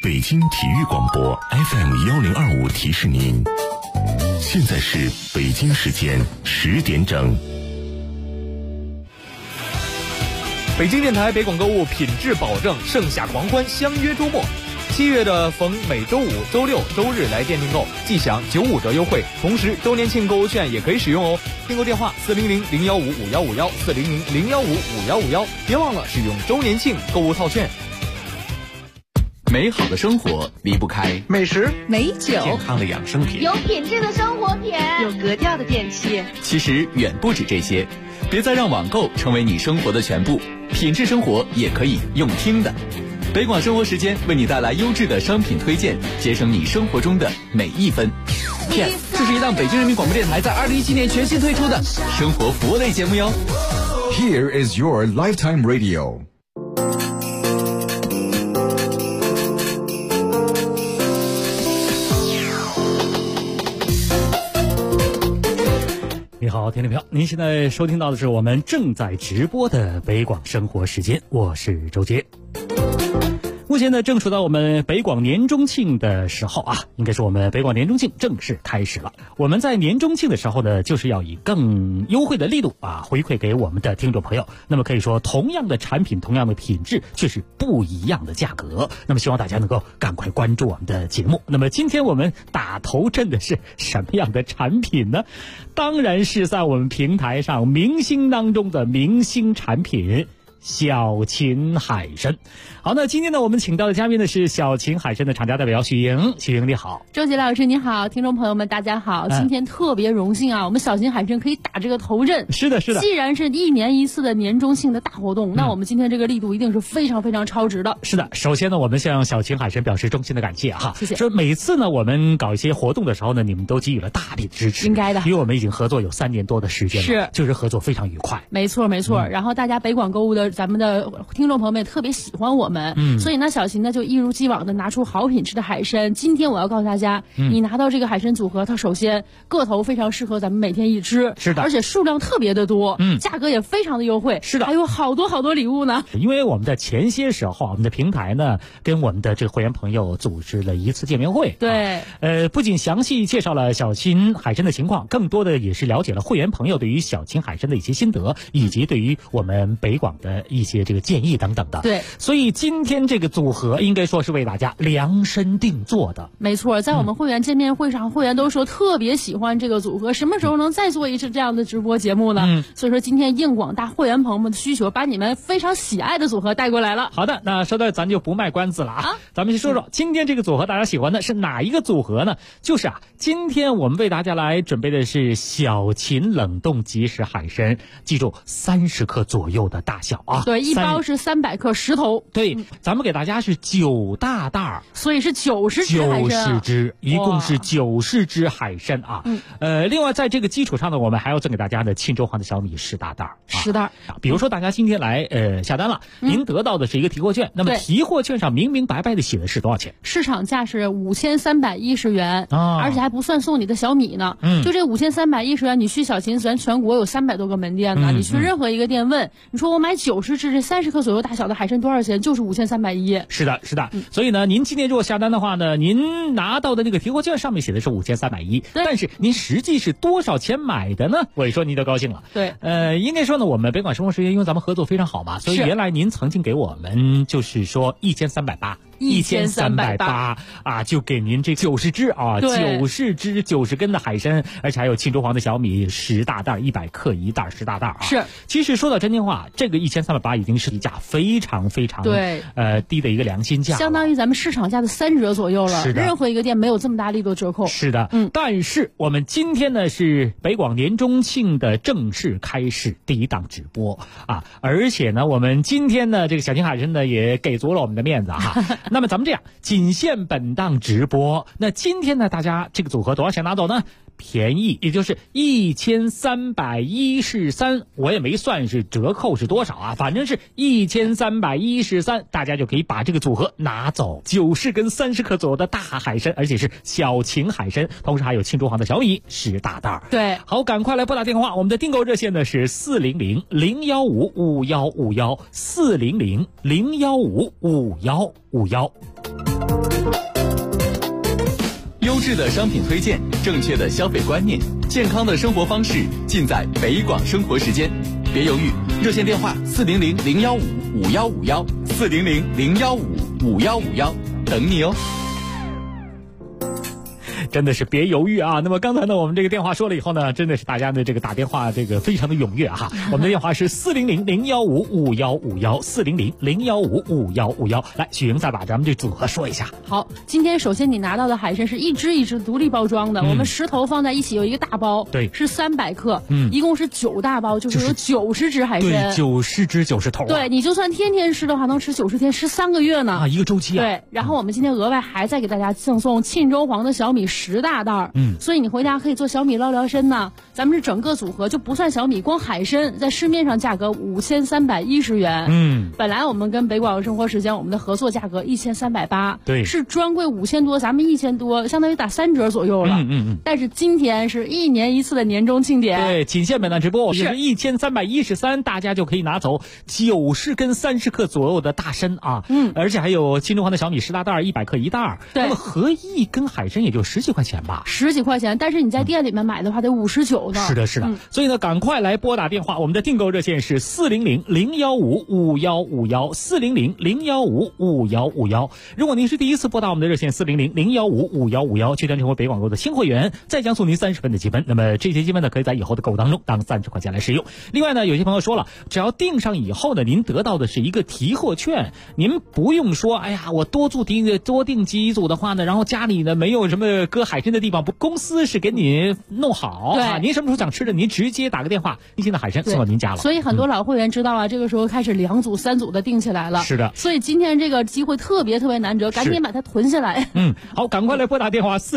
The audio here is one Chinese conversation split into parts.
北京体育广播 FM1025提示您，现在是北京时间10点整。 北京电台北广购物品质保证，盛夏狂欢相约周末。7月的逢每周五、周六、周日来店订购，即享95折优惠，同时周年庆购物券也可以使用哦。订购电话400-015-5151，400-015-5151，别忘了使用周年庆购物套券。 美好的生活离不开美食、 美酒、 健康的养生品， 有品质的生活品， 有格调的电器。 其实远不止这些，别再让网购成为你生活的全部，品质生活也可以用听的。北广生活时间为你带来优质的商品推荐，节省你生活中的每一分。Yes， 这是一档北京人民广播电台在2017年全新推出的生活服务类节目哟。 Here is your lifetime radio。 你好，听众朋友，您现在收听到的是我们正在直播的北广生活时间，我是周杰。目前呢，正处到我们北广年中庆的时候啊，应该是我们北广年中庆正式开始了。我们在年中庆的时候呢，就是要以更优惠的力度啊，回馈给我们的听众朋友。那么可以说，同样的产品，同样的品质，却是不一样的价格。那么希望大家能够赶快关注我们的节目。那么今天我们打头阵的是什么样的产品呢？当然是在我们平台上明星当中的明星产品。小秦海参。好，那今天呢，我们请到的嘉宾呢是小秦海参的厂家代表许莹。许莹你好。 周杰老师你好，听众朋友们大家好。今天特别荣幸啊，我们小秦海参可以打这个头阵。 是的，是的。 既然是1年1次的年中庆的大活动，那我们今天这个力度一定是非常非常超值的。 是的，首先呢，我们向小秦海参表示衷心的感谢哈。 谢谢。 说每次呢，我们搞一些活动的时候呢，你们都给予了大力支持。 应该的。 因为我们已经合作有3年多的时间了， 是， 就是合作非常愉快。 没错，没错。然后大家北广购物的咱们的听众朋友们也特别喜欢我们，所以呢，小秦呢就一如既往的拿出好品质的海参。今天我要告诉大家，你拿到这个海参组合，它首先个头非常适合咱们每天一吃， 是的， 而且数量特别的多，价格也非常的优惠， 是的， 还有好多好多礼物呢。 因为我们的前些时候，我们的平台呢跟我们的这个会员朋友组织了一次见面会， 对， 不仅详细介绍了小秦海参的情况，更多的也是了解了会员朋友对于小秦海参的一些心得，以及对于我们北广的一些这个建议等等的。 对， 所以今天这个组合应该说是为大家量身定做的。 没错，在我们会员见面会上，会员都说特别喜欢这个组合，什么时候能再做一次这样的直播节目呢？所以说今天应广大会员朋友们的需求，把你们非常喜爱的组合带过来了。 好的，那说到咱就不卖关子了啊，咱们先说说今天这个组合大家喜欢的是哪一个组合呢？就是今天我们为大家来准备的是小秦冷冻即食海参，记住30克左右的大小啊。 对，一包是300克10头。 对，咱们给大家是9大袋， 所以是90只海参，90 只，一共是90只海参啊。另外在这个基础上呢，我们还要赠给大家的庆州黄的小米10大袋 ，10袋。 比如说大家今天来下单了，您得到的是一个提货券，那么提货券上明明白白的写的是多少钱？ 市场价是5310元，而且还不算送你的小米呢。就这5310元，你去小秦咱全国有300多个门店呢，你去任何一个店问，你说我买90只这30克左右大小的海参多少钱？就是5310。 是的，是的。所以呢，您今天如果下单的话呢，您拿到的那个提货券上面写的是5310，但是您实际是多少钱买的呢？我一说您就高兴了。 对， 应该说呢，我们北广生活时间因为咱们合作非常好嘛，所以原来您曾经给我们就是说1380啊，就给您这90只啊，90根的海参，而且还有庆州黄的小米10大袋，100克一袋，10大袋啊。 是， 其实说到真心话，这个1380已经是一价非常非常低的一个良心价， 相当于咱们市场价的3折左右了。 是的， 任何一个店没有这么大力度折扣。 是的，但是我们今天呢是北广年中庆的正式开始第一档直播啊，而且呢我们今天呢这个小秦海参呢也给足了我们的面子哈。那么咱们这样，仅限本档直播。那今天呢，大家这个组合多少钱拿走呢？便宜，也就是1313，我也没算是折扣是多少啊，反正是1313，大家就可以把这个组合拿走，90根30克左右的大海参，而且是小秦海参，同时还有庆州黄的小米10大袋。 对， 好，赶快来拨打电话，我们的订购热线呢是400-015-5151，400-015-5151。 优质的商品推荐，正确的消费观念，健康的生活方式，尽在北广生活时间。别犹豫，热线电话400-015-5151，400-015-5151，等你哦。 真的是别犹豫啊！那么刚才呢，我们这个电话说了以后呢，真的是大家的这个打电话这个非常的踊跃哈。我们的电话是400-015-5151，400-015-5151。来，许莹再把咱们这组合说一下。 好，今天首先你拿到的海参是一只一只独立包装的，我们10头放在一起有一个大包， 对， 是300克，一共是9大包，就是有90只海参， 对，90只90头、啊。 对，你就算天天吃的话，能吃90天，吃3个月呢啊，一个周期啊。 对，然后我们今天额外还再给大家赠送沁州黄的小米10大袋，所以你回家可以做小米捞辽参呢。咱们是整个组合就不算小米，光海参在市面上价格5310元，本来我们跟北广生活时间我们的合作价格1380， 对， 是专柜5000多，咱们1000多，相当于打3折左右了，但是今天是1年1次的年终庆典， 对，仅限本档直播，是1313，大家就可以拿走90跟30克左右的大参啊，而且还有沁州黄的小米10大袋，100克1袋， 对， 那么合一跟海参也就10几块钱吧 ，10几块钱，但是你在店里面买的话得59呢。 是的，是的，所以呢，赶快来拨打电话，我们的订购热线是400-015-5151，400-015-5151。如果您是第一次拨打我们的热线400-015-5151，确定成为北广购的新会员，再将送您30分的积分。那么这些积分呢，可以在以后的购物当中当30块钱来使用。另外呢，有些朋友说了，只要订上以后呢，您得到的是一个提货券，您不用说，哎呀，我多订几组的话呢，然后家里呢没有什么搁海参的地方，公司是给你弄好啊。您什么时候想吃的，您直接打个电话，一斤的海参送到您家了。 所以很多老会员知道啊，这个时候开始2组3组的订起来了。 是的， 所以今天这个机会特别难得，赶紧把它囤下来。 好，赶快来拨打电话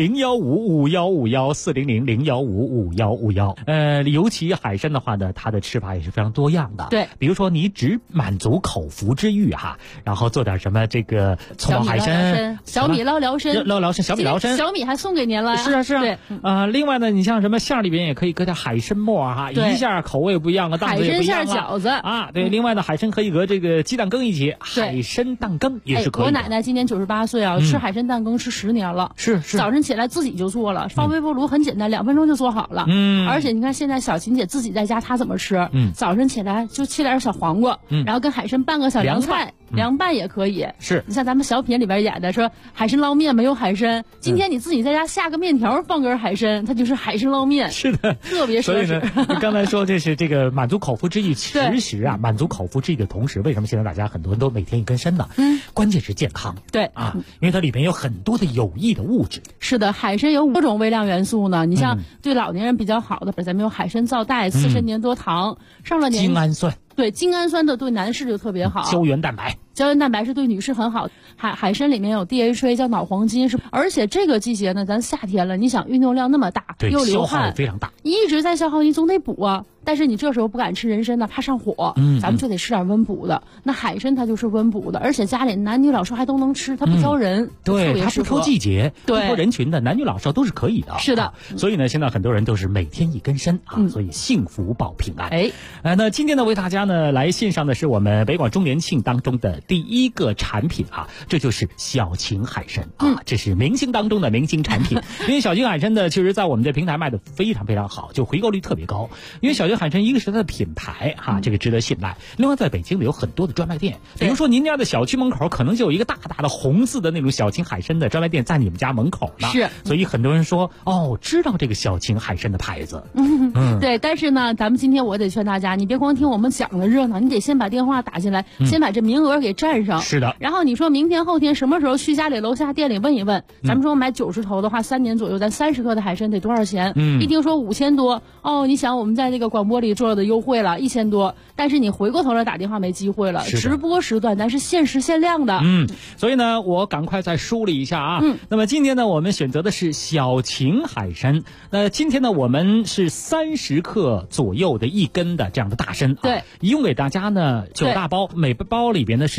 400-015-5151，400-015-5151。尤其海参的话呢，它的吃法也是非常多样的。 对， 比如说你只满足口腹之欲哈，然后做点什么这个葱爆海参、 小米捞辽参、 小米辽参， 小米还送给您了。 是啊。 对， 另外呢，你像什么馅里边也可以搁点海参末哈，一下口味不一样，档次也不一样。 海参馅饺子啊，对。另外呢，海参可以和这个鸡蛋羹一起，海参蛋羹也是可以的。 我奶奶今年98岁啊，吃海参蛋羹吃10年了。 是。 早晨起来自己就做了，放微波炉很简单，2分钟就做好了。而且你看现在小琴姐自己在家，她怎么吃？早晨起来就切点小黄瓜，然后跟海参拌个小凉菜，凉拌也可以。 是。 你像咱们小品里边演的说海参捞面没有海参，今天你自己在家下个面条，放根海参，它就是海参捞面。 是的， 特别奢侈。 所以呢，你刚才说这是这个满足口腹之欲，其实啊，满足口腹之欲的同时，为什么现在大家很多人都每天一根参呢？关键是健康。 对啊，因为它里面有很多的有益的物质。 是的，海参有5种微量元素呢。你像对老年人比较好的，咱们有海参皂苷、刺参粘多糖，上了年精氨酸。 对，精氨酸的对男士就特别好。 胶原蛋白是对女士很好。海参里面有 DHA 叫脑黄金，而且这个季节呢，咱夏天了，你想运动量那么大，又流汗， 消耗也非常大， 一直在消耗，你总得补啊。但是你这时候不敢吃人参呢，怕上火，咱们就得吃点温补的。那海参它就是温补的，而且家里男女老少还都能吃，它不挑人， 对，它不挑季节，不挑人群的，男女老少都是可以的。 是的， 所以呢，现在很多人都是每天一根参啊，所以幸福保平安。那今天呢，为大家呢来献上的是我们北广周年庆当中的第一个产品啊，这就是小秦海参啊，这是明星当中的明星产品。因为小秦海参呢，其实在我们的平台卖的非常好，就回购率特别高。因为小秦海参一个是它的品牌哈，这个值得信赖。另外在北京呢有很多的专卖店，比如说您家的小区门口可能就有一个大大的红字的那种小秦海参的专卖店在你们家门口呢。 是， 所以很多人说知道这个小秦海参的牌子。 对，但是呢，咱们今天我得劝大家，你别光听我们讲的热闹，你得先把电话打进来，先把这名额给占上。 是的。 然后你说明天后天什么时候去家里楼下店里问一问，咱们说买90头的话，3年左右，咱30克的海参得多少钱？一听说5000多，你想我们在这个广播里做的优惠了1000多，但是你回过头来打电话没机会了。直播时段咱是限时限量的。 所以呢，我赶快再梳理一下啊。那么今天呢，我们选择的是小秦海参。那今天呢，我们是30克左右的1根的这样的大参啊。 对， 一共给大家呢9大包，每包里边呢是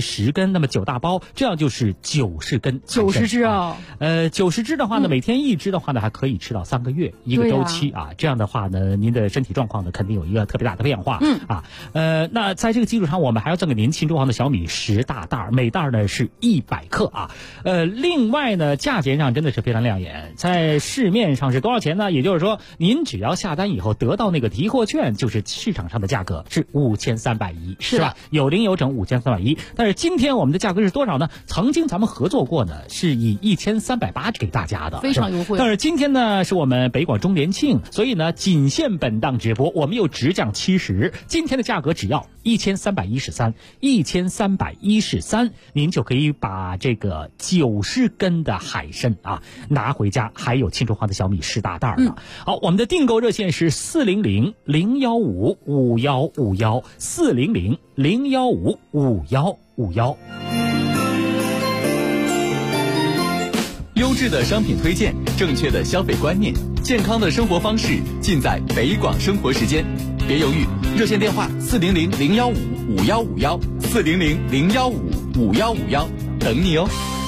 是10根，那么9大包，这样就是90根 ，90只啊。 90只的话呢，每天1只的话呢，还可以吃到3个月一个周期啊。这样的话呢，您的身体状况呢，肯定有一个特别大的变化。那在这个基础上，我们还要赠给您庆州行的小米10大袋，每袋呢是100克啊。另外呢，价钱上真的是非常亮眼，在市面上是多少钱呢？也就是说，您只要下单以后得到那个提货券，就是市场上的价格是5310，是吧？有零有整5310。但是今天我们的价格是多少呢？曾经咱们合作过呢，是以1380给大家的， 非常优惠。 但是今天呢，是我们北广周年庆，所以呢，仅限本档直播，我们又直降70，今天的价格只要1313，您就可以把这个90根的海参啊拿回家，还有庆州行的小米10大袋呢。好，我们的订购热线是400-015-5151，400-015-5151。 优质的商品推荐，正确的消费观念，健康的生活方式，尽在北广生活时间。别犹豫，热线电话400-015-5151，400-015-5151，等你哦。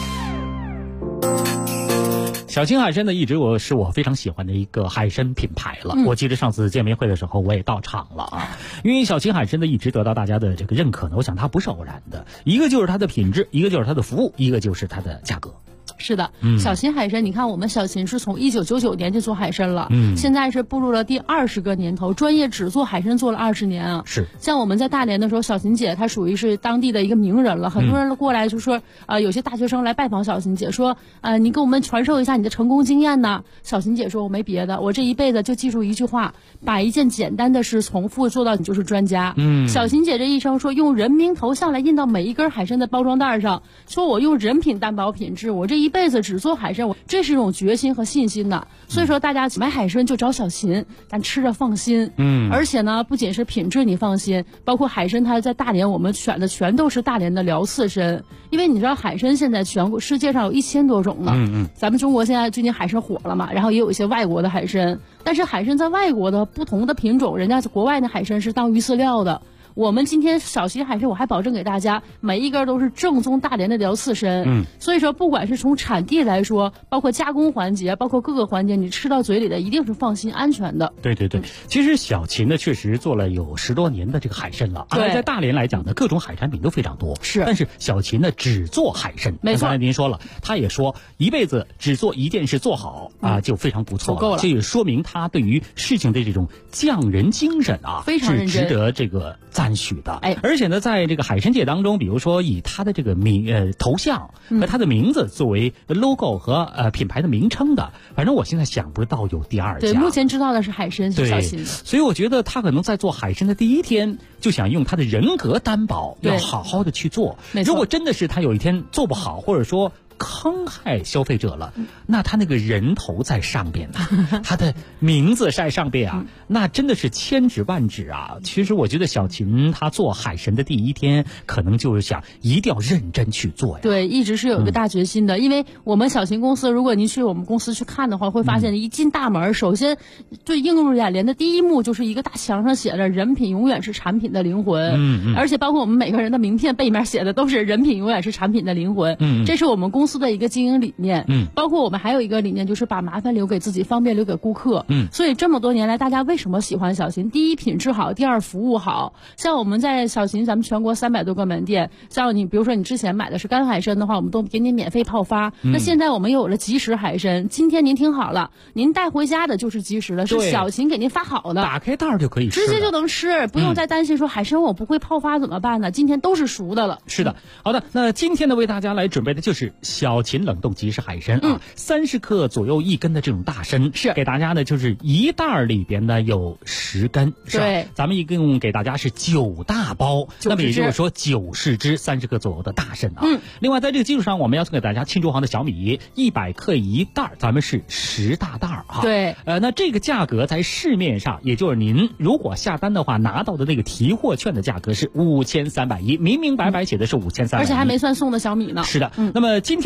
小青海参呢，一直是我非常喜欢的一个海参品牌了。我记得上次见面会的时候，我也到场了啊。因为小青海参呢，一直得到大家的这个认可呢，我想它不是偶然的，一个就是它的品质，一个就是它的服务，一个就是它的价格。 是的，小秦海参，你看我们小秦是从1999年就做海参了，现在是步入了第20个年头，专业只做海参做了20年啊。 是， 像我们在大连的时候，小秦姐她属于是当地的一个名人了，很多人过来就说，有些大学生来拜访小秦姐，说，你给我们传授一下你的成功经验呢。小秦姐说，我没别的，我这一辈子就记住一句话，把一件简单的事重复做到你就是专家。小秦姐这一生说，用人名头像来印到每一根海参的包装袋上，说我用人品担保品质，我这一辈子只做海参，这是一种决心和信心的。所以说大家买海参就找小秦，咱吃着放心。而且呢，不仅是品质你放心，包括海参它在大连我们选的全都是大连的辽刺参，因为你知道海参现在全国世界上有1000多种呢。咱们中国现在最近海参火了嘛，然后也有一些外国的海参，但是海参在外国的不同的品种，人家国外的海参是当鱼饲料的。我们今天小秦海参，我还保证给大家每一根都是正宗大连的辽刺参。所以说不管是从产地来说，包括加工环节，包括各个环节，你吃到嘴里的一定是放心安全的。 对对对，其实小秦呢确实做了有10多年的这个海参了，而在大连来讲呢，各种海产品都非常多。是，但是小秦呢只做海参。没错，刚才您说了，他也说一辈子只做一件事做好啊，就非常不错了，够了。这也说明他对于事情的这种匠人精神啊， 非常认真， 是值得这个赞许的。而且呢，在这个海参界当中，比如说以他的这个头像和他的名字作为 logo 和品牌的名称的，反正我现在想不到有第二家。 对，目前知道的是海参，是小秦。 所以我觉得他可能在做海参的第一天就想用他的人格担保，要好好的去做。如果真的是他有一天做不好，或者说坑害消费者了，那他那个人头在上边呢，他的名字在上边啊，那真的是千指万指啊。其实我觉得小秦他做海参的第一天，可能就是想一定要认真去做呀。 对，一直是有一个大决心的。因为我们小秦公司，如果您去我们公司去看的话，会发现一进大门，首先最映入眼帘的第一幕就是一个大墙上写着"人品永远是产品的灵魂"，而且包括我们每个人的名片背面写的都是"人品永远是产品的灵魂"。这是我们公司的一个经营理念。包括我们还有一个理念，就是把麻烦留给自己，方便留给顾客。所以这么多年来，大家为什么喜欢小秦？第一，品质好；第二，服务好。像我们在小秦，咱们全国300多个门店，像你比如说你之前买的是干海参的话，我们都给你免费泡发。那现在我们有了即食海参，今天您听好了，您带回家的就是即食的，是小秦给您发好的， 打开袋就可以吃， 直接就能吃，不用再担心说海参我不会泡发怎么办呢？今天都是熟的了。 是的，好的，那今天呢为大家来准备的就是小秦冷冻即食海参啊，30克左右1根的这种大参，是给大家呢就是一袋里边呢有10根，是吧？对，咱们一共给大家是9大包，那么也就是说90只30克左右的大参啊。另外在这个基础上，我们要送给大家庆州行的小米100克一袋，咱们是10大袋啊。 对， 那这个价格在市面上，也就是您如果下单的话拿到的那个提货券的价格是5310，明明白白写的是5310， 而且还没算送的小米呢。 是的，那么今天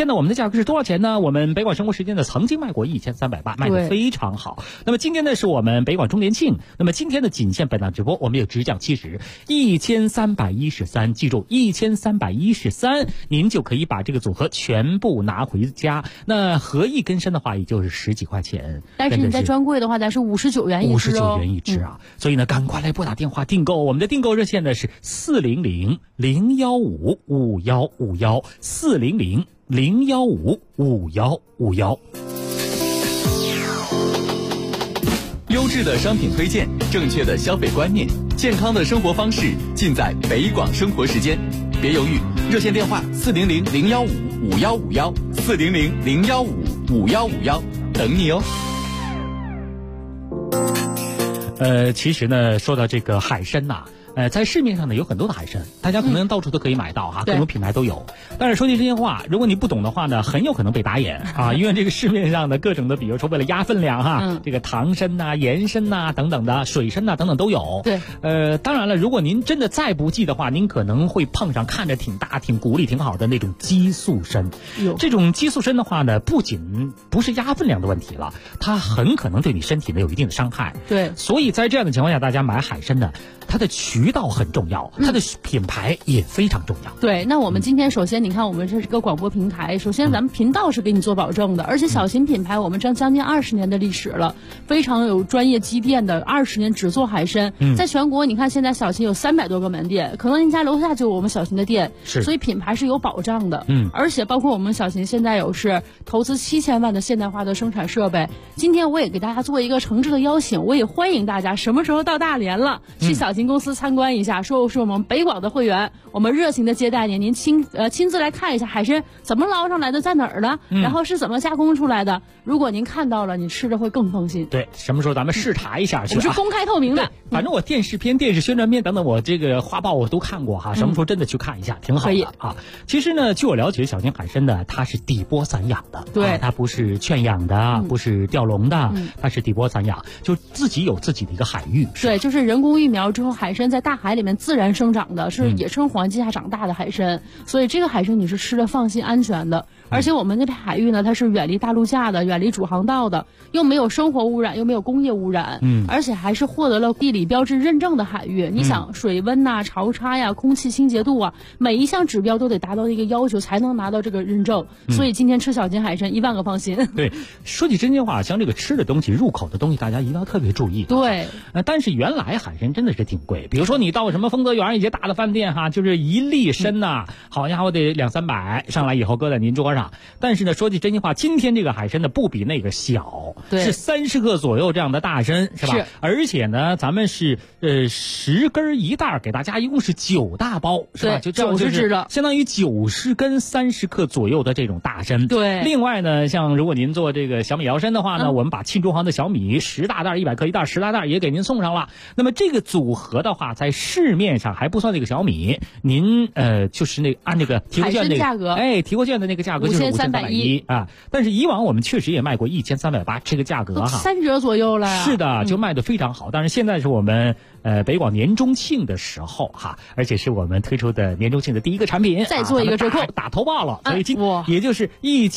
天呢，我们的价格是多少钱呢？我们北广生活时间呢曾经卖过1380，卖得非常好。那么今天呢是我们北广周年庆，那么今天的仅限本档直播，我们有直降70，1313，记住1313，您就可以把这个组合全部拿回家。那合一根参的话，也就是10几块钱。 但是你在专柜的话，咱是59元一支 59元一支啊！所以呢，赶快来拨打电话订购。我们的订购热线呢是400-015-5151，400-015-5151。 优质的商品推荐，正确的消费观念，健康的生活方式，尽在北广生活时间。别犹豫，热线电话400-015-5151，400-015-5151，等你哦。 其实呢，说到这个海参呐，在市面上呢有很多的海参，大家可能到处都可以买到哈，各种品牌都有。但是说句真心话，如果你不懂的话呢，很有可能被打眼啊，因为这个市面上的各种的，比如说为了压分量哈，这个糖参呐、盐参呐等等的，水参呐等等都有。 对， 当然了，如果您真的再不济的话，您可能会碰上看着挺大、挺骨力挺好的那种激素参。这种激素参的话呢，不仅不是压分量的问题了，它很可能对你身体呢有一定的伤害。 对， 所以在这样的情况下，大家买海参呢，它的渠道很重要，它的品牌也非常重要。 对，那我们今天首先你看，我们这是个广播平台，首先咱们频道是给你做保证的，而且小型品牌我们将近20年的历史了，非常有专业积淀的，20年只做海参。在全国你看现在小型有300多个门店，可能您家楼下就有我们小型的店，所以品牌是有保障的。而且包括我们小型现在有是投资7000万的现代化的生产设备。今天我也给大家做一个诚挚的邀请，我也欢迎大家什么时候到大连了，去小型公司参观一下，说是我们北广的会员，我们热情的接待您，您亲自来看一下海参怎么捞上来的，在哪儿呢？然后是怎么加工出来的。如果您看到了，你吃着会更放心。 对，什么时候咱们视察一下去？ 我是公开透明的。 反正我电视片、电视宣传片等等，我这个花报我都看过哈。什么时候真的去看一下，挺好的啊。其实呢，据我了解，小型海参呢，它是底波散养的， 对， 它不是圈养的，不是钓笼的，它是底波散养，就自己有自己的一个海域。 对，就是人工育苗之后，海参在大海里面自然生长的，是野生环境下长大的海参，所以这个海参你是吃的放心安全的。而且我们那片海域呢，它是远离大陆架的，远离主航道的，又没有生活污染，又没有工业污染，而且还是获得了地理标志认证的海域。你想水温呐、潮差呀、空气清洁度啊，每一项指标都得达到一个要求，才能拿到这个认证。所以今天吃小型海参10000个放心。 对，说起真心话，像这个吃的东西、入口的东西，大家一定要特别注意。 对， 但是原来海参真的是挺贵，比如说你到什么丰泽园一些大的饭店哈，就是一粒参呐，好家伙得200-300，上来以后搁在您桌上。但是呢，说句真心话，今天这个海参呢不比那个小，是30克左右这样的大参，是吧？是。而且呢，咱们是10根1袋，给大家一共是9大包，是吧？就这样 90只的， 相当于90根30克左右的这种大参。 对。 另外呢，像如果您做这个小米摇参的话呢，我们把沁中航的小米10大袋100克1袋10大袋也给您送上了。那么这个组合的话，在市面上还不算这个小米，您就是那按那个提货券那个价格， 提货券的那个价格就是5310啊。但是以往我们确实也卖过1380这个价格哈 ，3折左右了呀。 是的，就卖得非常好。但是现在是我们北广年中庆的时候哈，而且是我们推出的年中庆的第一个产品， 再做一个折扣， 打头报了，所以也就是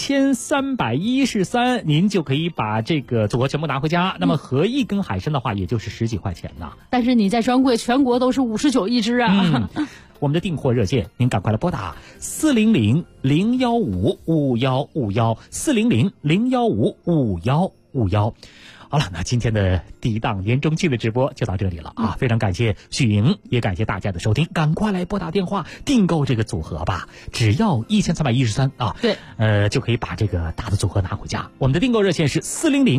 1313，您就可以把这个组合全部拿回家。那么合一根海参的话，也就是10几块钱呢。 但是你在专柜全国都是59一只啊。 我们的订货热线，您赶快来拨打400-015-5151，400-015-5151。好了，那今天的第一档年中庆的直播就到这里了啊！非常感谢许莹，也感谢大家的收听，赶快来拨打电话订购这个组合吧，只要1313啊！ 对， 就可以把这个大的组合拿回家。我们的订购热线是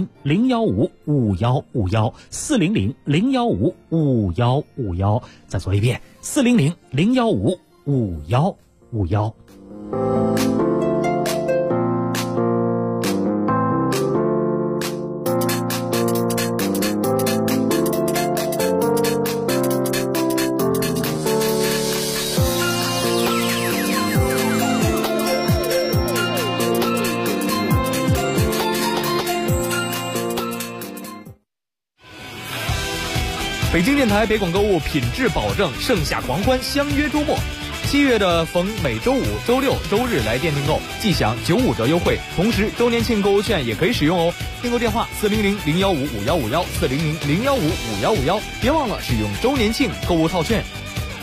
400-015-5151，400-015-5151。再说一遍，400-015-5151。 北京电台北广购物品质保证，盛夏狂欢相约周末。 7月的逢每周五、周六、周日来店订购，即享95折优惠，同时周年庆购物券也可以使用哦。订购电话400-015-5151，400-015-5151，别忘了使用周年庆购物套券。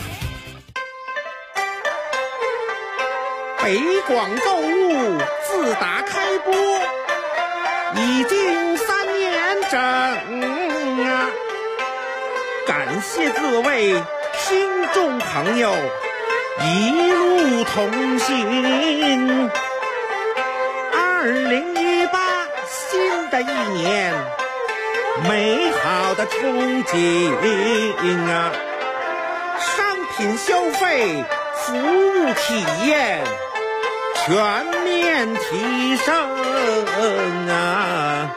北广购物自打开播已经3年整啊，感谢各位听众朋友一路同行。2018新的一年，美好的憧憬啊，商品消费、服务体验全面提升啊！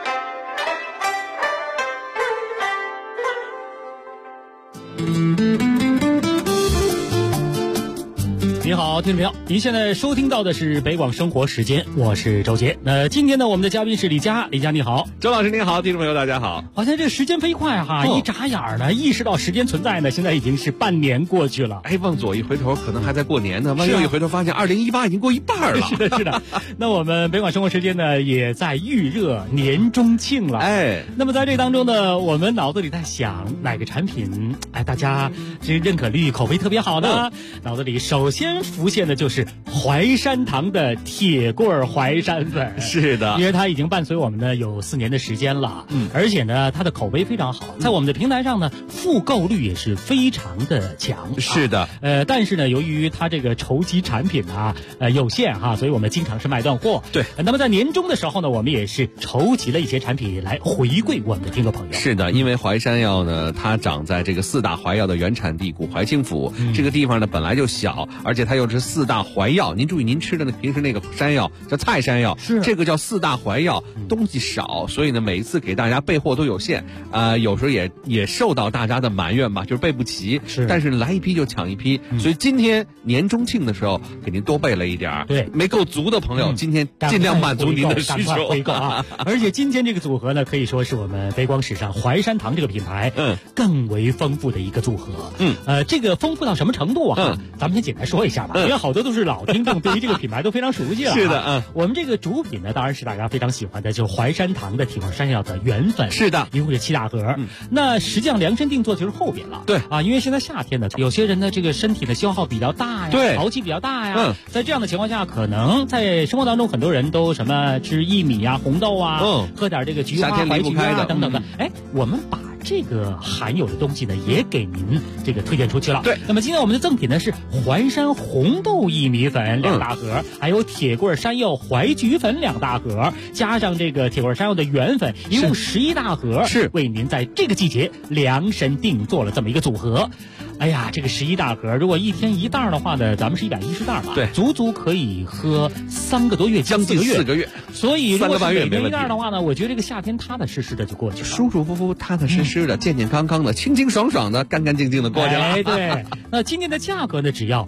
你好，听众朋友，您现在收听到的是北广生活时间，我是周杰。那今天呢，我们的嘉宾是李佳，李佳你好， 周老师您好，听众朋友大家好。 好像这时间飞快哈，一眨眼呢，意识到时间存在呢，现在已经是半年过去了。 哎，往左一回头，可能还在过年呢；往右一回头，发现2018已经过一半了。 是的，是的。那我们北广生活时间呢，也在预热年中庆了。 哎， 那么在这当中呢，我们脑子里在想哪个产品，哎，大家这认可率、口碑特别好呢？脑子里首先浮现的就是淮山堂的铁棍淮山粉。 是的， 因为它已经伴随我们呢有4年的时间了，而且呢它的口碑非常好，在我们的平台上呢复购率也是非常的强。 是的， 但是呢由于它这个筹集产品啊有限哈，所以我们经常是卖断货。 对， 那么在年终的时候呢，我们也是筹集了一些产品来回馈我们的听众朋友。 是的，因为淮山药呢，它长在这个4大淮药的原产地古淮清府，这个地方呢本来就小，而且它又是4大淮药。您注意，您吃的平时那个山药叫菜山药， 是这个叫4大淮药，东西少，所以呢每一次给大家备货都有限，有时候也受到大家的埋怨吧，就是备不齐。 是， 但是来一批就抢一批，所以今天年中庆的时候给您多备了一点。 对， 没够足的朋友，今天尽量满足您的需求， 回购啊！而且今天这个组合呢，可以说是我们北广史上淮山堂这个品牌更为丰富的一个组合。这个丰富到什么程度啊？咱们先简单说一下吧，因为好多都是老听众，对于这个品牌都非常熟悉了。 是的， 我们这个主品呢，当然是大家非常喜欢的，就是淮山堂的铁棍山药的原粉。 是的， 一共是7大盒。那实际上量身定做就是后边了。 对啊，因为现在夏天呢，有些人呢这个身体的消耗比较大呀， 对， 潮气比较大呀。在这样的情况下，可能在生活当中很多人都什么吃薏米啊、红豆啊，喝点这个菊花、淮菊啊等等的。哎，我们把这个含有的东西呢，也给您这个推荐出去了。 对， 那么今天我们的赠品呢是淮山红豆薏米粉2大盒，还有铁棍山药淮菊粉2大盒，加上这个铁棍山药的原粉，一共11大盒，是为您在这个季节量身定做了这么一个组合。哎呀，这个11大盒，如果一天1袋的话呢，咱们是110袋嘛， 对， 足足可以喝3个多月， 将近4个月。 所以如果是每天 1 1袋的话呢，我觉得这个夏天踏踏实实的就过去了， 舒舒服服、踏踏实实的、健健康康的、清清爽爽的、干干净净的过去了。 哎，对。那今天的价格呢，只要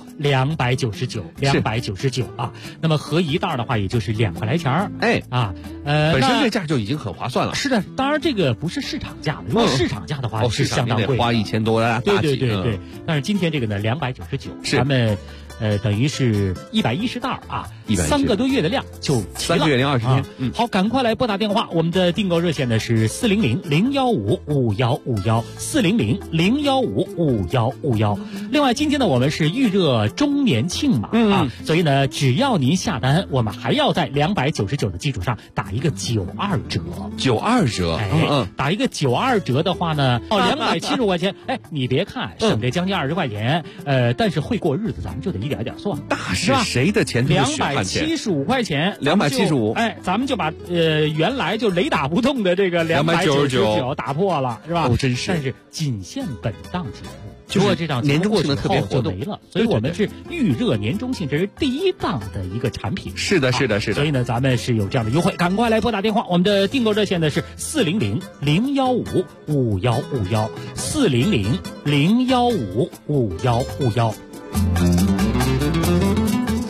299啊。那么合1袋的话，也就是2块来钱儿。 哎啊， 本身这价就已经很划算了。 是的，当然这个不是市场价的，如果市场价的话是相当贵， 花1000多大几。 对。但是今天这个呢，299，咱们等于是110袋啊，3个多月的量就齐了。 3个月零20天。 好，赶快来拨打电话，我们的订购热线呢是400-015-5151，400-015-5151。另外，今天呢我们是预热周年庆嘛，所以呢只要您下单，我们还要在299的基础上打一个92折。 92折， 打一个92折的话呢，275块钱。哎，你别看省这将近20块钱，但是会过日子，咱们就得一点一点算。 那是谁的钱都是血汗钱 ？275块钱 ，275。 哎，咱们就把原来就雷打不动的这个299打破了，是吧？ 真是。 但是仅限本档节目。如果这档年终庆的特别活动就没了，所以我们是预热年终庆，这是第1档的一个产品。 是的。 所以呢，咱们是有这样的优惠，赶快来拨打电话。我们的订购热线呢是400-015-5151，400-015-5151。那么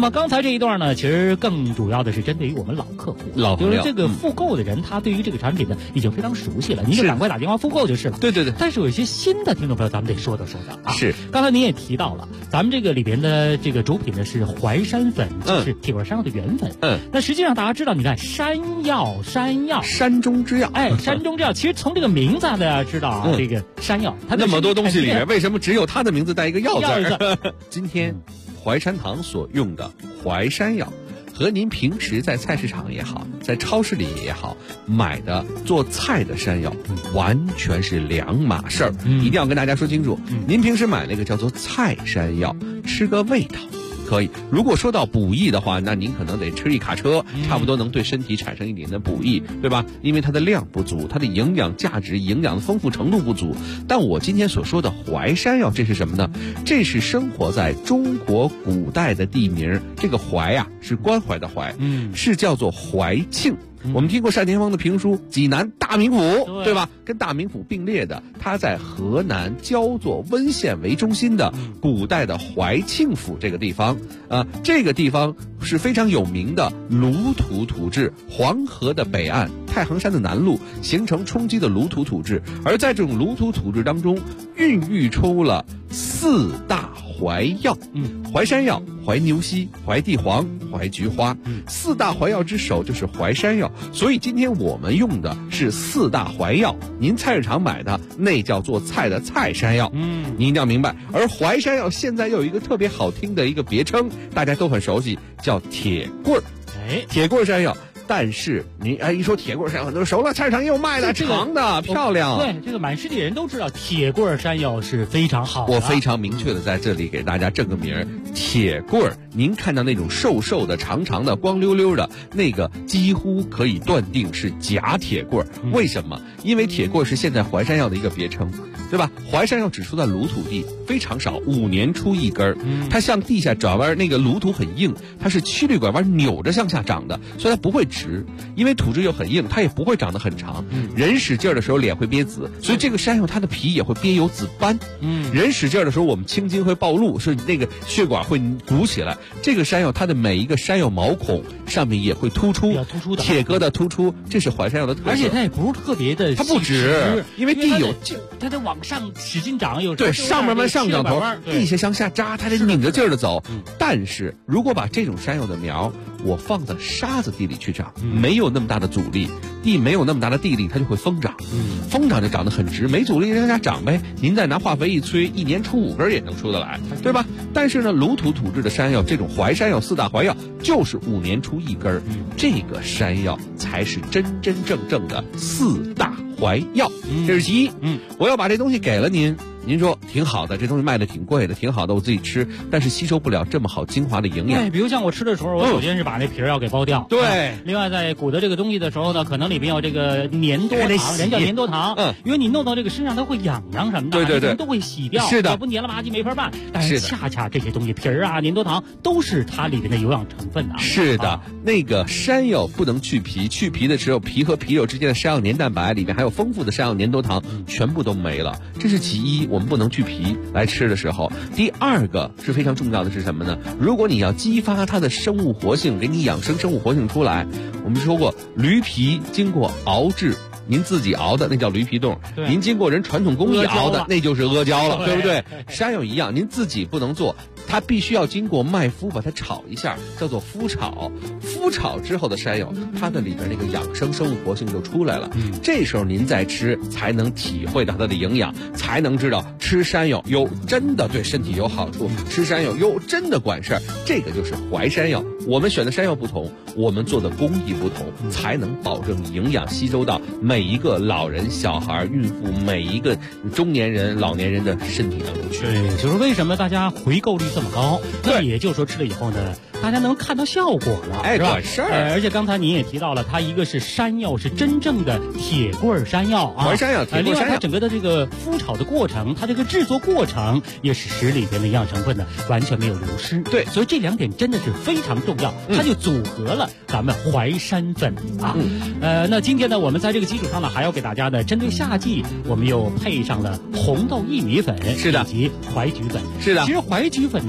么刚才这一段呢，其实更主要的是针对于我们老客户，就是这个复购的人，他对于这个产品呢已经非常熟悉了，您就赶快打电话复购就是了。 对对对。 但是有一些新的听众朋友，咱们得说道啊。 是。 刚才您也提到了，咱们这个里边的这个主品呢是淮山粉，就是铁棍山药的原粉。那实际上大家知道，你看山药， 山中之药， 山中之药，其实从这个名字大家知道啊，这个山药，它那么多东西里面，为什么只有它的名字带一个药字？今天淮山堂所用的淮山药，和您平时在菜市场也好，在超市里也好买的做菜的山药，完全是两码事儿。一定要跟大家说清楚，您平时买那个叫做菜山药，吃个味道可以。如果说到补益的话，那您可能得吃一卡车，差不多能对身体产生一点的补益，对吧？因为它的量不足，它的营养价值、营养的丰富程度不足。但我今天所说的淮山药，这是什么呢？这是生活在中国古代的地名，这个淮啊是关怀的淮，是叫做淮庆。我们听过单田芳的评书《济南大名府》，对吧？跟大名府并列的，它在河南焦作温县为中心的古代的淮庆府这个地方，这个地方是非常有名的鲁土土质，黄河的北岸，太行山的南麓形成冲积的鲁土土质，而在这种鲁土土质当中，孕育出了四大淮药，淮山药、淮牛膝、淮地黄、淮菊花，四大淮药之首就是淮山药。所以今天我们用的是四大淮药，您菜市场买的那叫做菜的菜山药，您一定要明白。而淮山药现在又有一个特别好听的一个别称，大家都很熟悉，叫铁棍儿。铁棍儿山药。但是您一说铁棍山药，很多人熟了，菜市场也有卖的，长的漂亮。 对，这个满世界人都知道铁棍山药是非常好的。 我非常明确的在这里给大家正个名儿，铁棍儿。您看到那种瘦瘦的、长长的、光溜溜的那个，几乎可以断定是假铁棍儿。为什么？因为铁棍儿是现在淮山药的一个别称，对吧？淮山药只出在鲁土地，非常少，5年出一根儿。它向地下转弯，那个鲁土很硬，它是曲率拐弯扭着向下长的，所以它不会直，因为土质又很硬，它也不会长得很长。人使劲的时候脸会憋紫，所以这个山药它的皮也会憋有紫斑。人使劲的时候，我们青筋会暴露，是那个血管会鼓起来。这个山药它的每一个山药毛孔上面也会突出，铁疙瘩突出，这是淮山药的特色。 而且它也不是特别的， 它不直，因为地有它得往上使劲长，有对上面慢上涨头，地下向下扎，它得拧着劲儿的走。但是如果把这种山药的苗我放在沙子地里去长，没有那么大的阻力，地没有那么大的地力，它就会疯长。疯长就长得很直，没阻力让它长呗。您再拿化肥一催，1年出5根也能出得来，对吧？但是呢，鲁土土质的山药，这种淮山药、四大淮药，就是5年出1根，这个山药才是真真正正的四大淮药。这是其一。我要把这东西给了您。您说挺好的，这东西卖的挺贵的，挺好的，我自己吃，但是吸收不了这么好精华的营养。 对，比如像我吃的时候，我首先是把那皮儿要给剥掉。 对。 另外，在鼓捣这个东西的时候呢，可能里边有这个粘多糖，人叫粘多糖。因为你弄到这个身上，它会痒痒什么的，对，都会洗掉。 是的。 要不黏了吧唧没法办。但是恰恰这些东西，皮儿啊、粘多糖都是它里边的有氧成分啊。 是的，那个山药不能去皮，去皮的时候，皮和皮肉之间的山药粘蛋白里面还有丰富的山药粘多糖，全部都没了。这是其一，我们不能去皮来吃的时候。第二个是非常重要的是什么呢？如果你要激发它的生物活性，给你养生生物活性出来，我们说过驴皮经过熬制，您自己熬的那叫驴皮冻，您经过人传统工艺熬的那就是阿胶了，对不对？山药一样，您自己不能做，它必须要经过麦麸把它炒一下，叫做麸炒。麸炒之后的山药，它的里边那个养生生物活性就出来了。这时候您再吃，才能体会到它的营养，才能知道吃山药真的对身体有好处，吃山药真的管事儿。这个就是淮山药。我们选的山药不同，我们做的工艺不同，才能保证营养吸收到每一个老人、小孩、孕妇，每一个中年人、老年人的身体当中去。 对，就是为什么大家回购率这么高？那也就是说吃了以后呢，大家能看到效果了，是吧？ 管事儿。 而且刚才您也提到了，它一个是山药，是真正的铁棍山药啊， 淮山药、铁棍山药。 另外，它整个的这个麸炒的过程，它这个制作过程也是使里边的营养成分呢完全没有流失。 对， 所以这2点真的是非常重要，它就组合了咱们淮山粉啊。那今天呢，我们在这个基础上呢，还要给大家呢，针对夏季，我们又配上了红豆薏米粉， 是的， 以及淮菊粉。 是的。 其实淮菊粉呢。